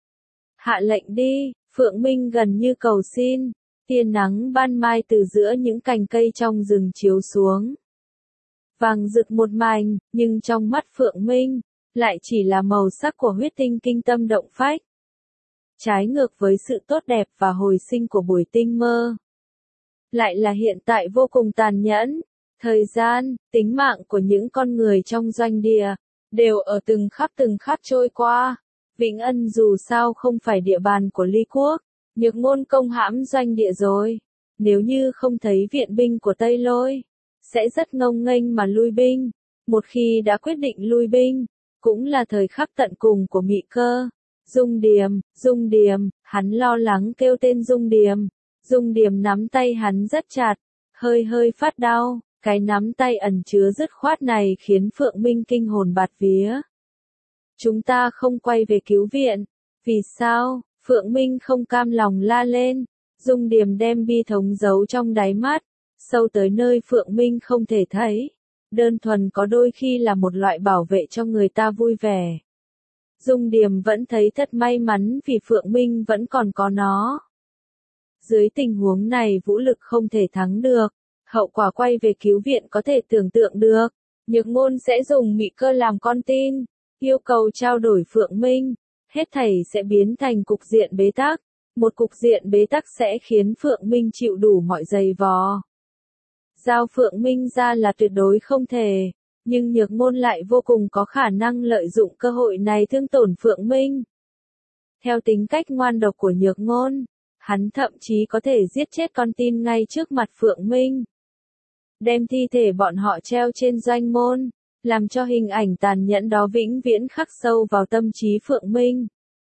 hạ lệnh đi, Phượng Minh gần như cầu xin, tia nắng ban mai từ giữa những cành cây trong rừng chiếu xuống. Vàng rực một mảnh, nhưng trong mắt Phượng Minh, lại chỉ là màu sắc của huyết tinh kinh tâm động phách. Trái ngược với sự tốt đẹp và hồi sinh của buổi tinh mơ. Lại là hiện tại vô cùng tàn nhẫn. Thời gian, tính mạng của những con người trong Doanh Địa, đều ở từng khắc từng khắc trôi qua. Vĩnh Ân dù sao không phải địa bàn của Ly Quốc, Nhược Ngôn công hãm Doanh Địa rồi. Nếu như không thấy viện binh của Tây Lôi, sẽ rất ngông nghênh mà lui binh. Một khi đã quyết định lui binh, cũng là thời khắc tận cùng của Mị Cơ. Dung Điềm, Dung Điềm, hắn lo lắng kêu tên Dung Điềm. Dung Điềm nắm tay hắn rất chặt, hơi hơi phát đau. Cái nắm tay ẩn chứa dứt khoát này khiến Phượng Minh kinh hồn bạt vía. Chúng ta không quay về cứu viện. Vì sao? Phượng Minh không cam lòng la lên. Dung Điềm đem bi thống giấu trong đáy mắt, sâu tới nơi Phượng Minh không thể thấy. Đơn thuần có đôi khi là một loại bảo vệ cho người ta vui vẻ. Dung Điềm vẫn thấy thật may mắn vì Phượng Minh vẫn còn có nó. Dưới tình huống này vũ lực không thể thắng được. Hậu quả quay về cứu viện có thể tưởng tượng được. Nhược Ngôn sẽ dùng Mị Cơ làm con tin, yêu cầu trao đổi Phượng Minh, hết thảy sẽ biến thành cục diện bế tắc. Một cục diện bế tắc sẽ khiến Phượng Minh chịu đủ mọi giày vò. Giao Phượng Minh ra là tuyệt đối không thể, nhưng Nhược Ngôn lại vô cùng có khả năng lợi dụng cơ hội này thương tổn Phượng Minh. Theo tính cách ngoan độc của Nhược Ngôn, hắn thậm chí có thể giết chết con tin ngay trước mặt Phượng Minh. Đem thi thể bọn họ treo trên doanh môn, làm cho hình ảnh tàn nhẫn đó vĩnh viễn khắc sâu vào tâm trí Phượng Minh.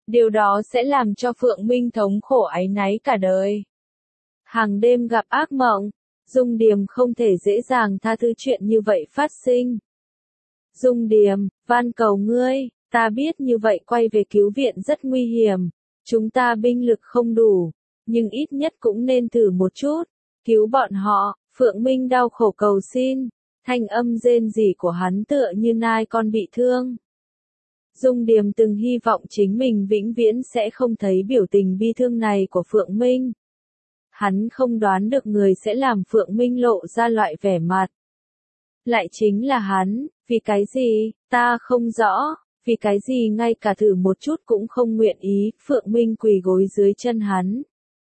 Điều đó sẽ làm cho Phượng Minh thống khổ áy náy cả đời. Hàng đêm gặp ác mộng, Dung Điềm không thể dễ dàng tha thứ chuyện như vậy phát sinh. Dung Điềm, van cầu ngươi, ta biết như vậy quay về cứu viện rất nguy hiểm, chúng ta binh lực không đủ, nhưng ít nhất cũng nên thử một chút, cứu bọn họ. Phượng Minh đau khổ cầu xin, thanh âm rên rỉ của hắn tựa như nai con bị thương. Dung Điềm từng hy vọng chính mình vĩnh viễn sẽ không thấy biểu tình bi thương này của Phượng Minh. Hắn không đoán được người sẽ làm Phượng Minh lộ ra loại vẻ mặt. Lại chính là hắn, vì cái gì, ta không rõ, vì cái gì ngay cả thử một chút cũng không nguyện ý, Phượng Minh quỳ gối dưới chân hắn.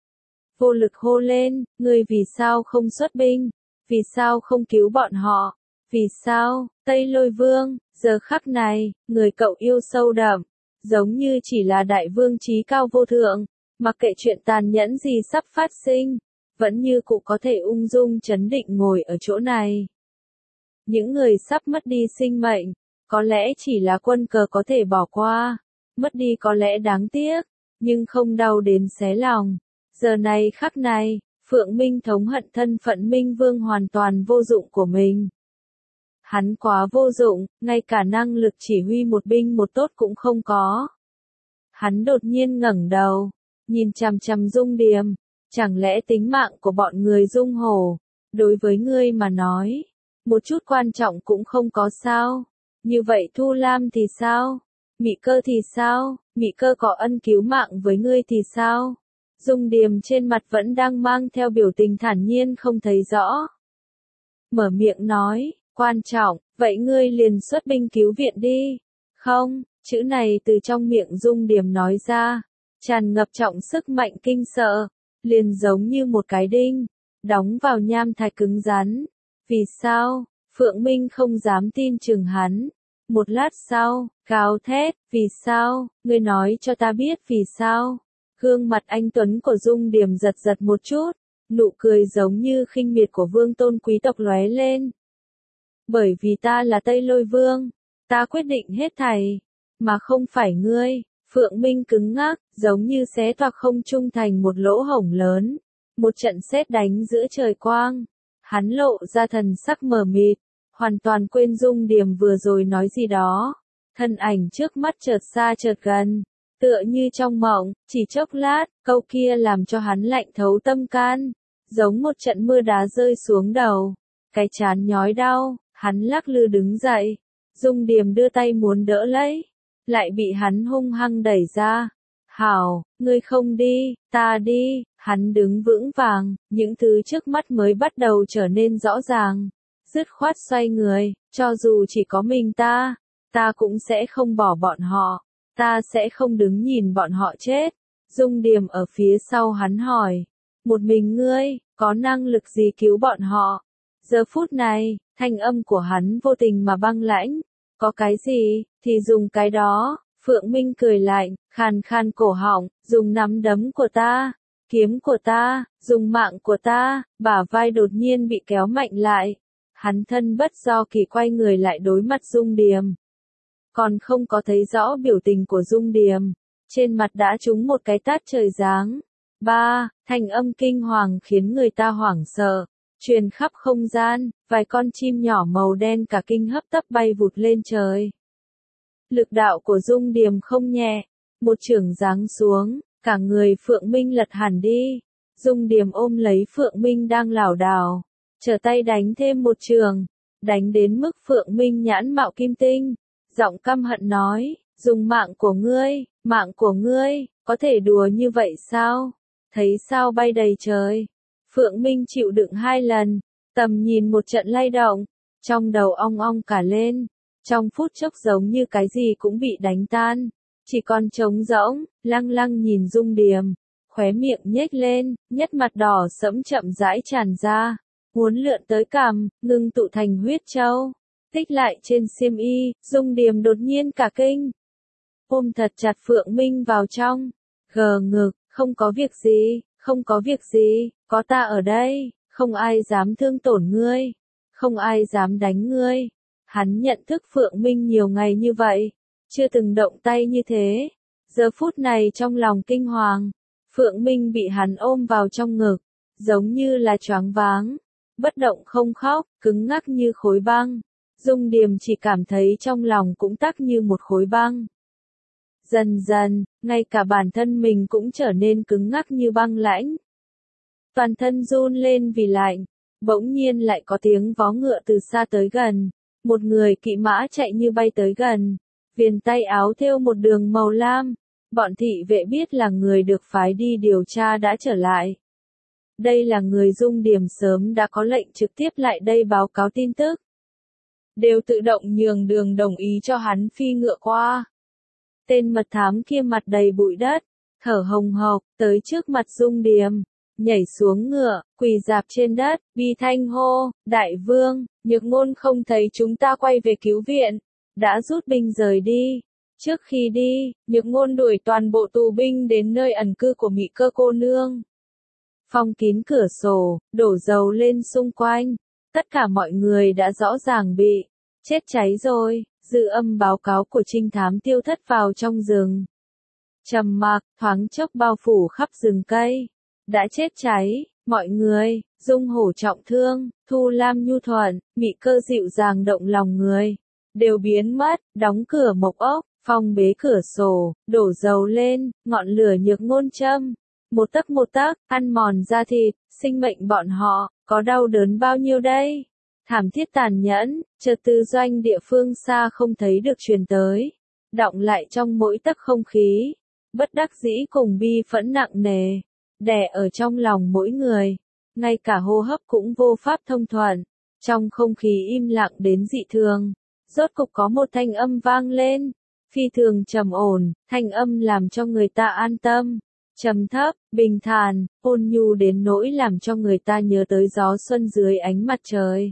Vô lực hô lên, ngươi vì sao không xuất binh, vì sao không cứu bọn họ, vì sao, Tây Lôi Vương, giờ khắc này, người cậu yêu sâu đậm, giống như chỉ là đại vương trí cao vô thượng, mặc kệ chuyện tàn nhẫn gì sắp phát sinh, vẫn như cụ có thể ung dung trấn định ngồi ở chỗ này. Những người sắp mất đi sinh mệnh, có lẽ chỉ là quân cờ có thể bỏ qua, mất đi có lẽ đáng tiếc, nhưng không đau đến xé lòng. Giờ này khắc này, Phượng Minh thống hận thân phận Minh Vương hoàn toàn vô dụng của mình. Hắn quá vô dụng, ngay cả năng lực chỉ huy một binh một tốt cũng không có. Hắn đột nhiên ngẩng đầu, nhìn chằm chằm Dung Điềm, chẳng lẽ tính mạng của bọn người Dung Hổ, đối với ngươi mà nói, một chút quan trọng cũng không có sao? Như vậy Thu Lam thì sao? Mị Cơ thì sao? Mị Cơ có ân cứu mạng với ngươi thì sao? Dung Điềm trên mặt vẫn đang mang theo biểu tình thản nhiên không thấy rõ. Mở miệng nói, quan trọng, vậy ngươi liền xuất binh cứu viện đi. Không, chữ này từ trong miệng Dung Điềm nói ra, tràn ngập trọng sức mạnh kinh sợ, liền giống như một cái đinh, đóng vào nham thạch cứng rắn. Vì sao? Phượng Minh không dám tin chừng hắn. Một lát sau, gào thét, vì sao? Ngươi nói cho ta biết vì sao? Gương mặt anh tuấn của Dung Điềm giật giật một chút, nụ cười giống như khinh miệt của vương tôn quý tộc lóe lên. Bởi vì ta là Tây Lôi Vương, ta quyết định hết thảy, mà không phải ngươi. Phượng Minh cứng ngắc, giống như xé toạc không trung thành một lỗ hổng lớn. Một trận sét đánh giữa trời quang. Hắn lộ ra thần sắc mờ mịt, hoàn toàn quên Dung Điềm vừa rồi nói gì đó. Thân ảnh trước mắt chợt xa chợt gần, tựa như trong mộng, chỉ chốc lát, câu kia làm cho hắn lạnh thấu tâm can, giống một trận mưa đá rơi xuống đầu. Cái trán nhói đau, hắn lắc lư đứng dậy. Dung Điềm đưa tay muốn đỡ lấy, lại bị hắn hung hăng đẩy ra. Hảo, ngươi không đi, ta đi. Hắn đứng vững vàng, những thứ trước mắt mới bắt đầu trở nên rõ ràng. Dứt khoát xoay người, cho dù chỉ có mình ta, ta cũng sẽ không bỏ bọn họ, ta sẽ không đứng nhìn bọn họ chết. Dung Điềm ở phía sau hắn hỏi, một mình ngươi, có năng lực gì cứu bọn họ? Giờ phút này, thanh âm của hắn vô tình mà băng lãnh, có cái gì, thì dùng cái đó. Phượng Minh cười lạnh, khàn khàn cổ họng, dùng nắm đấm của ta, kiếm của ta, dùng mạng của ta. Bả vai đột nhiên bị kéo mạnh lại. Hắn thân bất do kỳ quay người lại đối mặt Dung Điềm. Còn không có thấy rõ biểu tình của Dung Điềm, trên mặt đã trúng một cái tát trời giáng. Ba, thanh âm kinh hoàng khiến người ta hoảng sợ, truyền khắp không gian, vài con chim nhỏ màu đen cả kinh hấp tấp bay vụt lên trời. Lực đạo của Dung Điềm không nhẹ, một chưởng giáng xuống, cả người Phượng Minh lật hẳn đi. Dung Điềm ôm lấy Phượng Minh đang lảo đảo, trở tay đánh thêm một chưởng, đánh đến mức Phượng Minh nhãn mạo kim tinh, giọng căm hận nói, dùng mạng của ngươi, mạng của ngươi, có thể đùa như vậy sao? Thấy sao bay đầy trời. Phượng Minh chịu đựng hai lần, tầm nhìn một trận lay động, trong đầu ong ong cả lên, trong phút chốc giống như cái gì cũng bị đánh tan, chỉ còn trống rỗng, lăng lăng nhìn Dung Điềm, khóe miệng nhếch lên, nhất mặt đỏ sẫm chậm rãi tràn ra, muốn lượn tới cằm, ngưng tụ thành huyết châu, tích lại trên xiêm y. Dung Điềm đột nhiên cả kinh, ôm thật chặt Phượng Minh vào trong, gờ ngực, không có việc gì, không có việc gì, có ta ở đây, không ai dám thương tổn ngươi, không ai dám đánh ngươi. Hắn nhận thức Phượng Minh nhiều ngày như vậy, chưa từng động tay như thế, Giờ phút này trong lòng kinh hoàng, Phượng Minh bị hắn ôm vào trong ngực, giống như là choáng váng, bất động không khóc, cứng ngắc như khối băng. Dung Điềm chỉ cảm thấy trong lòng cũng tắc như một khối băng. Dần dần, ngay cả bản thân mình cũng trở nên cứng ngắc như băng lãnh. Toàn thân run lên vì lạnh, bỗng nhiên lại có tiếng vó ngựa từ xa tới gần, một người kỵ mã chạy như bay tới gần, viền tay áo thêu một đường màu lam, bọn thị vệ biết là người được phái đi điều tra đã trở lại. Đây là người Dung Điềm sớm đã có lệnh trực tiếp lại đây báo cáo tin tức. Đều tự động nhường đường đồng ý cho hắn phi ngựa qua. Tên mật thám kia mặt đầy bụi đất, thở hồng hộc, tới trước mặt Dung Điềm, nhảy xuống ngựa, quỳ dạp trên đất, bi thanh hô, đại vương, Nhược Ngôn không thấy chúng ta quay về cứu viện, đã rút binh rời đi. Trước khi đi, Nhược Ngôn đuổi toàn bộ tù binh đến nơi ẩn cư của Mị Cơ cô nương. Phong kín cửa sổ, đổ dầu lên xung quanh, tất cả mọi người đã rõ ràng bị chết cháy rồi. Dư âm báo cáo của trinh thám tiêu thất vào trong rừng. Trầm mặc, thoáng chốc bao phủ khắp rừng cây. Đã chết cháy, mọi người, Dung Hổ trọng thương, Thu Lam nhu thuận, Mị Cơ dịu dàng động lòng người. Đều biến mất, đóng cửa mộc ốc, phong bế cửa sổ, đổ dầu lên, ngọn lửa Nhược Ngôn châm. Một tấc một tấc, ăn mòn da thịt, sinh mệnh bọn họ, có đau đớn bao nhiêu đây? Thảm thiết tàn nhẫn, chợt từ doanh địa phương xa không thấy được truyền tới, đọng lại trong mỗi tấc không khí, bất đắc dĩ cùng bi phẫn nặng nề, đè ở trong lòng mỗi người, ngay cả hô hấp cũng vô pháp thông thuận, trong không khí im lặng đến dị thường, rốt cục có một thanh âm vang lên, phi thường trầm ổn, thanh âm làm cho người ta an tâm, trầm thấp, bình thản, ôn nhu đến nỗi làm cho người ta nhớ tới gió xuân dưới ánh mặt trời.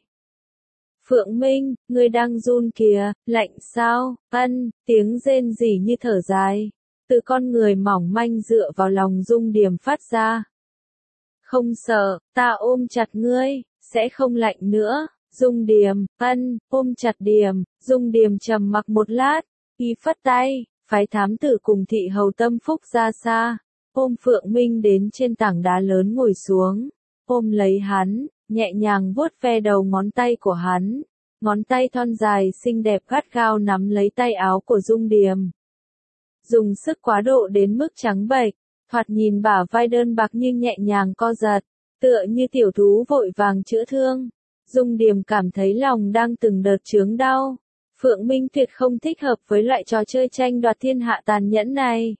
Phượng Minh, ngươi đang run kìa, lạnh sao? Ân, tiếng rên rỉ như thở dài, từ con người mỏng manh dựa vào lòng Dung Điềm phát ra. Không sợ, ta ôm chặt ngươi, sẽ không lạnh nữa. Dung Điềm, ân, ôm chặt Điềm. Dung Điềm trầm mặc một lát, y phất tay, phái thám tử cùng thị hầu Tâm Phúc ra xa, ôm Phượng Minh đến trên tảng đá lớn ngồi xuống, ôm lấy hắn. Nhẹ nhàng vuốt ve đầu ngón tay của hắn, ngón tay thon dài xinh đẹp gắt gao nắm lấy tay áo của Dung Điềm. Dùng sức quá độ đến mức trắng bệch, thoạt nhìn bả vai đơn bạc nhưng nhẹ nhàng co giật, tựa như tiểu thú vội vàng chữa thương. Dung Điềm cảm thấy lòng đang từng đợt chướng đau. Phượng Minh tuyệt không thích hợp với loại trò chơi tranh đoạt thiên hạ tàn nhẫn này.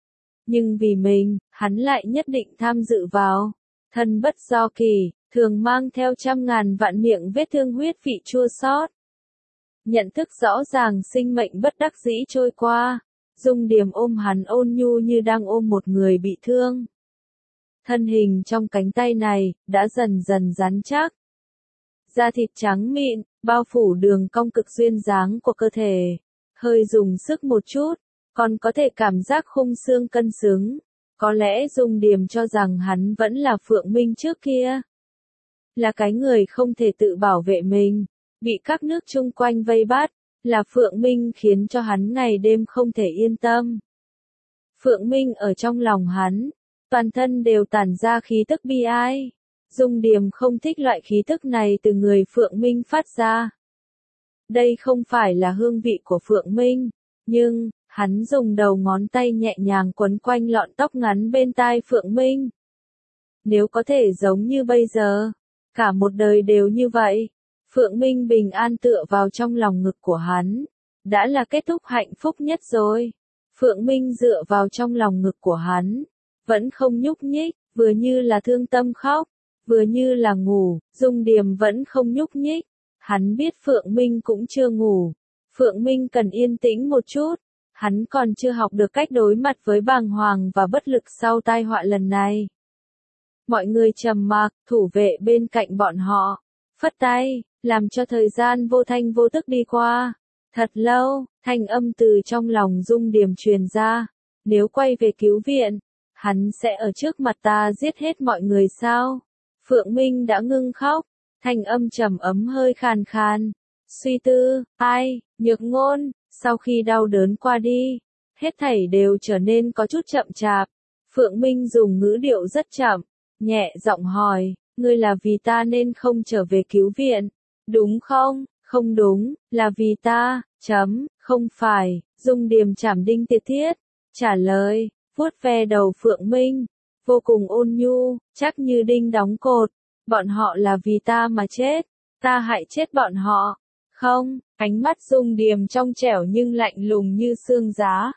Nhưng vì mình, hắn lại nhất định tham dự vào. Thân bất do kỳ, thường mang theo trăm ngàn vạn miệng vết thương huyết vị chua xót. Nhận thức rõ ràng sinh mệnh bất đắc dĩ trôi qua, Dung Điềm ôm hắn ôn nhu như đang ôm một người bị thương. Thân hình trong cánh tay này, đã dần dần rắn chắc. Da thịt trắng mịn, bao phủ đường cong cực duyên dáng của cơ thể. Hơi dùng sức một chút, còn có thể cảm giác khung xương cân xứng. Có lẽ Dung Điềm cho rằng hắn vẫn là Phượng Minh trước kia. Là cái người không thể tự bảo vệ mình, bị các nước chung quanh vây bắt, là Phượng Minh khiến cho hắn ngày đêm không thể yên tâm. Phượng Minh ở trong lòng hắn, toàn thân đều tản ra khí tức bi ai. Dung Điềm không thích loại khí tức này từ người Phượng Minh phát ra. Đây không phải là hương vị của Phượng Minh, nhưng, hắn dùng đầu ngón tay nhẹ nhàng quấn quanh lọn tóc ngắn bên tai Phượng Minh. Nếu có thể giống như bây giờ, cả một đời đều như vậy, Phượng Minh bình an tựa vào trong lòng ngực của hắn, đã là kết thúc hạnh phúc nhất rồi. Phượng Minh dựa vào trong lòng ngực của hắn, vẫn không nhúc nhích, vừa như là thương tâm khóc, vừa như là ngủ, Dung Điềm vẫn không nhúc nhích. Hắn biết Phượng Minh cũng chưa ngủ, Phượng Minh cần yên tĩnh một chút, hắn còn chưa học được cách đối mặt với bàng hoàng và bất lực sau tai họa lần này. Mọi người trầm mặc, thủ vệ bên cạnh bọn họ, phất tay, làm cho thời gian vô thanh vô tức đi qua. Thật lâu, thanh âm từ trong lòng Dung Điềm truyền ra, nếu quay về cứu viện, hắn sẽ ở trước mặt ta giết hết mọi người sao? Phượng Minh đã ngưng khóc, thanh âm trầm ấm hơi khàn khàn, suy tư, ai, Nhược Ngôn, sau khi đau đớn qua đi, hết thảy đều trở nên có chút chậm chạp. Phượng Minh dùng ngữ điệu rất chậm, nhẹ giọng hỏi, ngươi là vì ta nên không trở về cứu viện, đúng không? Không đúng, là vì ta, chấm, không phải, Dung Điềm chảm đinh tiệt thiết, trả lời, vuốt ve đầu Phượng Minh, vô cùng ôn nhu, chắc như đinh đóng cột, bọn họ là vì ta mà chết, ta hại chết bọn họ, không, ánh mắt Dung Điềm trong trẻo nhưng lạnh lùng như xương giá.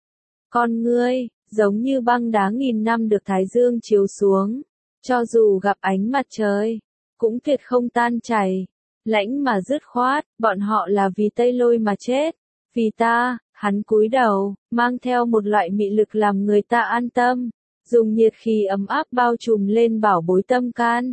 Con ngươi, giống như băng đá nghìn năm được thái dương chiếu xuống, cho dù gặp ánh mặt trời, cũng tuyệt không tan chảy, lãnh mà dứt khoát, bọn họ là vì Tây Lôi mà chết, vì ta, hắn cúi đầu, mang theo một loại mị lực làm người ta an tâm, dùng nhiệt khí ấm áp bao trùm lên bảo bối tâm can.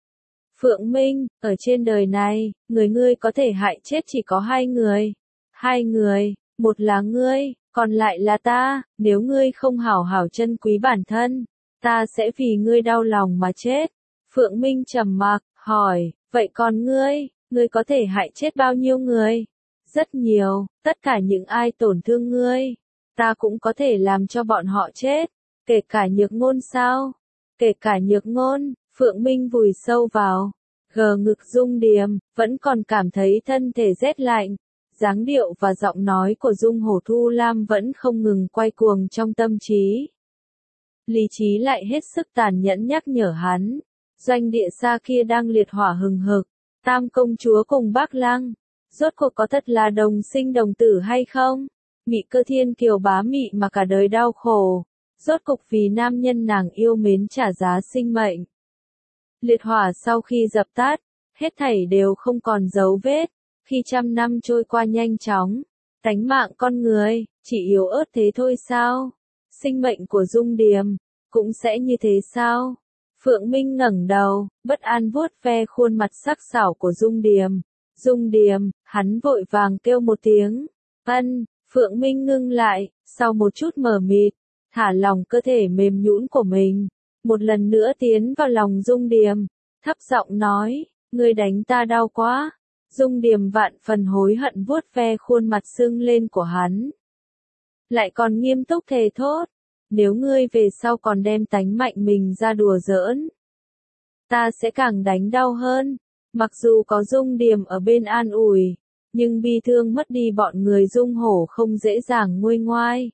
Phượng Minh, ở trên đời này, người ngươi có thể hại chết chỉ có hai người. Hai người, một là ngươi, còn lại là ta, nếu ngươi không hảo hảo trân quý bản thân, ta sẽ vì ngươi đau lòng mà chết. Phượng Minh trầm mặc, hỏi, vậy còn ngươi, ngươi có thể hại chết bao nhiêu người? Rất nhiều, tất cả những ai tổn thương ngươi, ta cũng có thể làm cho bọn họ chết, kể cả Nhược Ngôn sao? Kể cả Nhược Ngôn. Phượng Minh vùi sâu vào, gờ ngực Dung Điềm, vẫn còn cảm thấy thân thể rét lạnh. Dáng điệu và giọng nói của Dung Hổ Thu Lam vẫn không ngừng quay cuồng trong tâm trí. Lý trí lại hết sức tàn nhẫn nhắc nhở hắn, doanh địa xa kia đang liệt hỏa hừng hực, Tam công chúa cùng Bác Lăng, rốt cuộc có thật là đồng sinh đồng tử hay không? Mị Cơ Thiên Kiều bá mị mà cả đời đau khổ, rốt cục vì nam nhân nàng yêu mến trả giá sinh mệnh. Liệt hỏa sau khi dập tắt, hết thảy đều không còn dấu vết, khi trăm năm trôi qua nhanh chóng, tánh mạng con người, chỉ yếu ớt thế thôi sao? Sinh mệnh của Dung Điềm, cũng sẽ như thế sao? Phượng Minh ngẩng đầu, bất an vuốt ve khuôn mặt sắc sảo của Dung Điềm. Dung Điềm, hắn vội vàng kêu một tiếng, ân, Phượng Minh ngưng lại, sau một chút mờ mịt, thả lỏng cơ thể mềm nhũn của mình, một lần nữa tiến vào lòng Dung Điềm, thấp giọng nói, ngươi đánh ta đau quá. Dung Điềm vạn phần hối hận vuốt ve khuôn mặt sưng lên của hắn. Lại còn nghiêm túc thề thốt, nếu ngươi về sau còn đem tánh mạnh mình ra đùa giỡn, ta sẽ càng đánh đau hơn. Mặc dù có Dung Điềm ở bên an ủi, nhưng bi thương mất đi bọn người Dung Hổ không dễ dàng nguôi ngoai.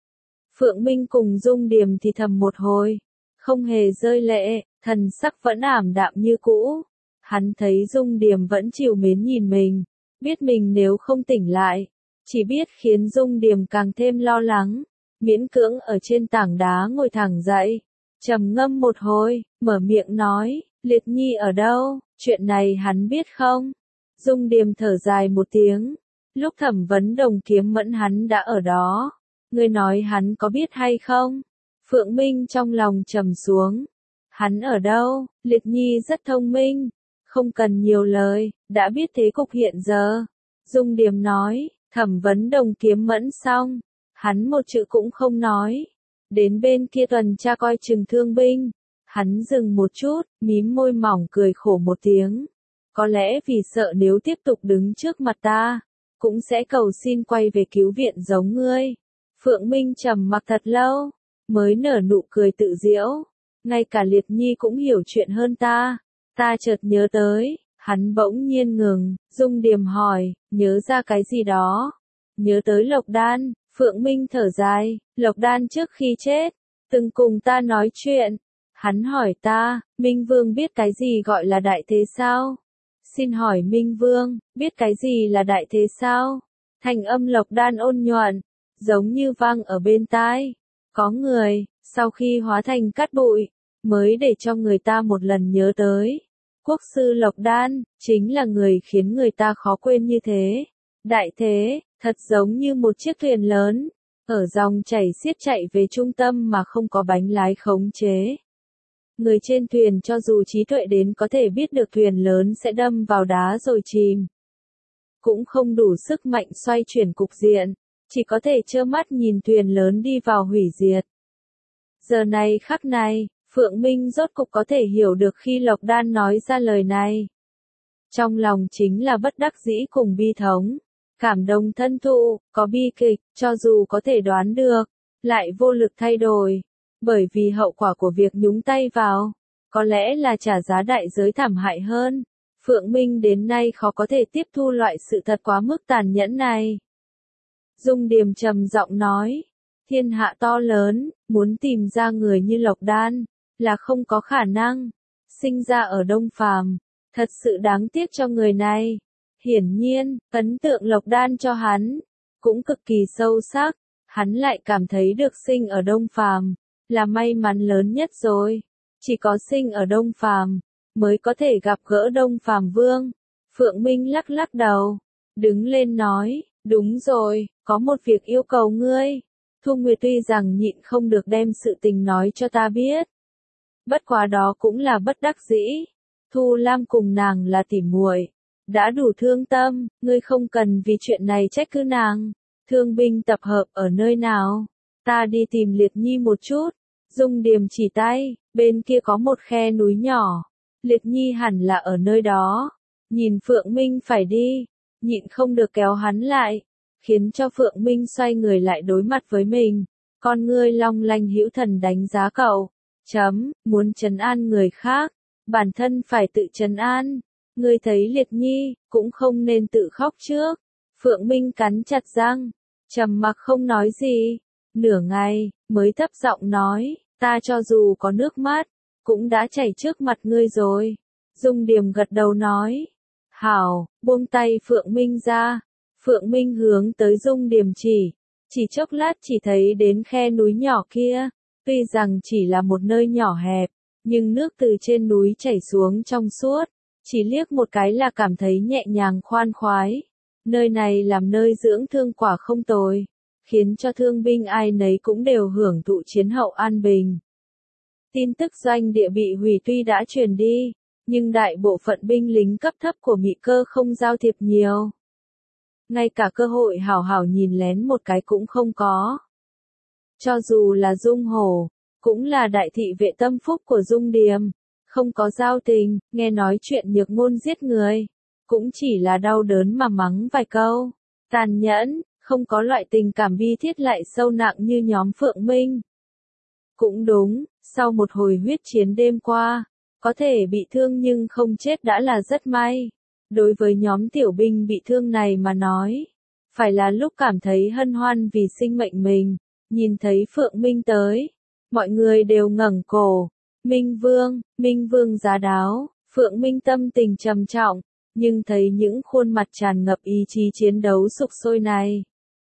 Phượng Minh cùng Dung Điềm thì thầm một hồi, không hề rơi lệ, thần sắc vẫn ảm đạm như cũ. Hắn thấy Dung Điềm vẫn trìu mến nhìn mình, biết mình nếu không tỉnh lại, chỉ biết khiến Dung Điềm càng thêm lo lắng, miễn cưỡng ở trên tảng đá ngồi thẳng dậy, trầm ngâm một hồi, mở miệng nói, Liệt Nhi ở đâu, chuyện này hắn biết không? Dung Điềm thở dài một tiếng, lúc thẩm vấn Đồng Kiếm Mẫn hắn đã ở đó, ngươi nói hắn có biết hay không? Phượng Minh trong lòng trầm xuống, hắn ở đâu? Liệt Nhi rất thông minh, không cần nhiều lời, đã biết thế cục hiện giờ. Dung Điềm nói, thẩm vấn Đồng Kiếm Mẫn xong, hắn một chữ cũng không nói, đến bên kia tuần tra coi chừng thương binh. Hắn dừng một chút, mím môi mỏng cười khổ một tiếng. Có lẽ vì sợ nếu tiếp tục đứng trước mặt ta, cũng sẽ cầu xin quay về cứu viện giống ngươi. Phượng Minh trầm mặc thật lâu, mới nở nụ cười tự giễu. Ngay cả Liệt Nhi cũng hiểu chuyện hơn ta. Ta chợt nhớ tới, hắn bỗng nhiên ngừng, Dung Điềm hỏi, nhớ ra cái gì đó. Nhớ tới Lộc Đan, Phượng Minh thở dài, Lộc Đan trước khi chết, từng cùng ta nói chuyện. Hắn hỏi ta, Minh Vương biết cái gì gọi là đại thế sao? Xin hỏi Minh Vương, biết cái gì là đại thế sao? Thành âm Lộc Đan ôn nhuận, giống như vang ở bên tai. Có người, sau khi hóa thành cát bụi, mới để cho người ta một lần nhớ tới. Quốc sư Lộc Đan, chính là người khiến người ta khó quên như thế. Đại thế, thật giống như một chiếc thuyền lớn, ở dòng chảy xiết chạy về trung tâm mà không có bánh lái khống chế. Người trên thuyền cho dù trí tuệ đến có thể biết được thuyền lớn sẽ đâm vào đá rồi chìm, cũng không đủ sức mạnh xoay chuyển cục diện, chỉ có thể trơ mắt nhìn thuyền lớn đi vào hủy diệt. Giờ này khắc này, Phượng Minh rốt cục có thể hiểu được khi Lộc Đan nói ra lời này. Trong lòng chính là bất đắc dĩ cùng bi thống. Cảm động thân thụ, có bi kịch, cho dù có thể đoán được, lại vô lực thay đổi. Bởi vì hậu quả của việc nhúng tay vào, có lẽ là trả giá đại giới thảm hại hơn. Phượng Minh đến nay khó có thể tiếp thu loại sự thật quá mức tàn nhẫn này. Dung Điềm trầm giọng nói, thiên hạ to lớn, muốn tìm ra người như Lộc Đan, là không có khả năng. Sinh ra ở Đông Phàm, thật sự đáng tiếc cho người này. Hiển nhiên, ấn tượng Lộc Đan cho hắn, cũng cực kỳ sâu sắc. Hắn lại cảm thấy được sinh ở Đông Phàm, là may mắn lớn nhất rồi. Chỉ có sinh ở Đông Phàm, mới có thể gặp gỡ Đông Phàm Vương. Phượng Minh lắc lắc đầu, đứng lên nói, đúng rồi, có một việc yêu cầu ngươi. Thu Nguyệt tuy rằng nhịn không được đem sự tình nói cho ta biết. Bất quá đó cũng là bất đắc dĩ. Thu Lam cùng nàng là tỉ muội, đã đủ thương tâm, ngươi không cần vì chuyện này trách cứ nàng. Thương binh tập hợp ở nơi nào? Ta đi tìm Liệt Nhi một chút. Dung Điềm chỉ tay, bên kia có một khe núi nhỏ. Liệt Nhi hẳn là ở nơi đó. Nhìn Phượng Minh phải đi, nhịn không được kéo hắn lại, khiến cho Phượng Minh xoay người lại đối mặt với mình. Con ngươi long lanh hữu thần đánh giá cậu. Chấm, muốn trấn an người khác, bản thân phải tự trấn an. Ngươi thấy Liệt Nhi, cũng không nên tự khóc trước. Phượng Minh cắn chặt răng, trầm mặc không nói gì. Nửa ngày, mới thấp giọng nói, ta cho dù có nước mắt, cũng đã chảy trước mặt ngươi rồi. Dung Điềm gật đầu nói, hảo, buông tay Phượng Minh ra. Phượng Minh hướng tới Dung Điềm chỉ, chỉ chốc lát chỉ thấy đến khe núi nhỏ kia. Tuy rằng chỉ là một nơi nhỏ hẹp, nhưng nước từ trên núi chảy xuống trong suốt, chỉ liếc một cái là cảm thấy nhẹ nhàng khoan khoái. Nơi này làm nơi dưỡng thương quả không tồi, khiến cho thương binh ai nấy cũng đều hưởng thụ chiến hậu an bình. Tin tức doanh địa bị hủy tuy đã truyền đi, nhưng đại bộ phận binh lính cấp thấp của Mị Cơ không giao thiệp nhiều. Ngay cả cơ hội hảo hảo nhìn lén một cái cũng không có. Cho dù là Dung Hổ, cũng là đại thị vệ tâm phúc của Dung Điềm, không có giao tình, nghe nói chuyện nhược ngôn giết người, cũng chỉ là đau đớn mà mắng vài câu. Tàn nhẫn, không có loại tình cảm bi thiết lại sâu nặng như nhóm Phượng Minh. Cũng đúng, sau một hồi huyết chiến đêm qua, có thể bị thương nhưng không chết đã là rất may. Đối với nhóm tiểu binh bị thương này mà nói, phải là lúc cảm thấy hân hoan vì sinh mệnh mình. Nhìn thấy Phượng Minh tới, mọi người đều ngẩng cổ. Minh Vương, Minh Vương giá đáo. Phượng Minh tâm tình trầm trọng, nhưng thấy những khuôn mặt tràn ngập ý chí chiến đấu sục sôi này,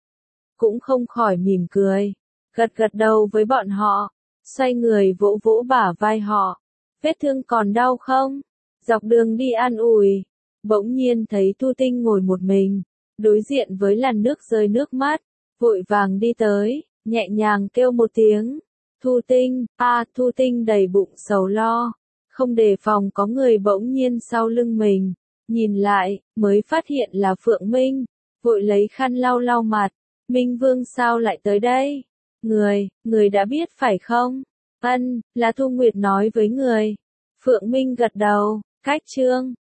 cũng không khỏi mỉm cười, gật gật đầu với bọn họ, xoay người vỗ vỗ bả vai họ. Vết thương còn đau không? Dọc đường đi an ủi, bỗng nhiên thấy Thu Tinh ngồi một mình, đối diện với làn nước rơi nước mắt, vội vàng đi tới, nhẹ nhàng kêu một tiếng, Thu Tinh, a à, Thu Tinh đầy bụng sầu lo, không đề phòng có người bỗng nhiên sau lưng mình, nhìn lại, mới phát hiện là Phượng Minh, vội lấy khăn lau lau mặt. Minh Vương sao lại tới đây? Người, người đã biết phải không? Ân, là Thu Nguyệt nói với người. Phượng Minh gật đầu, cách chương.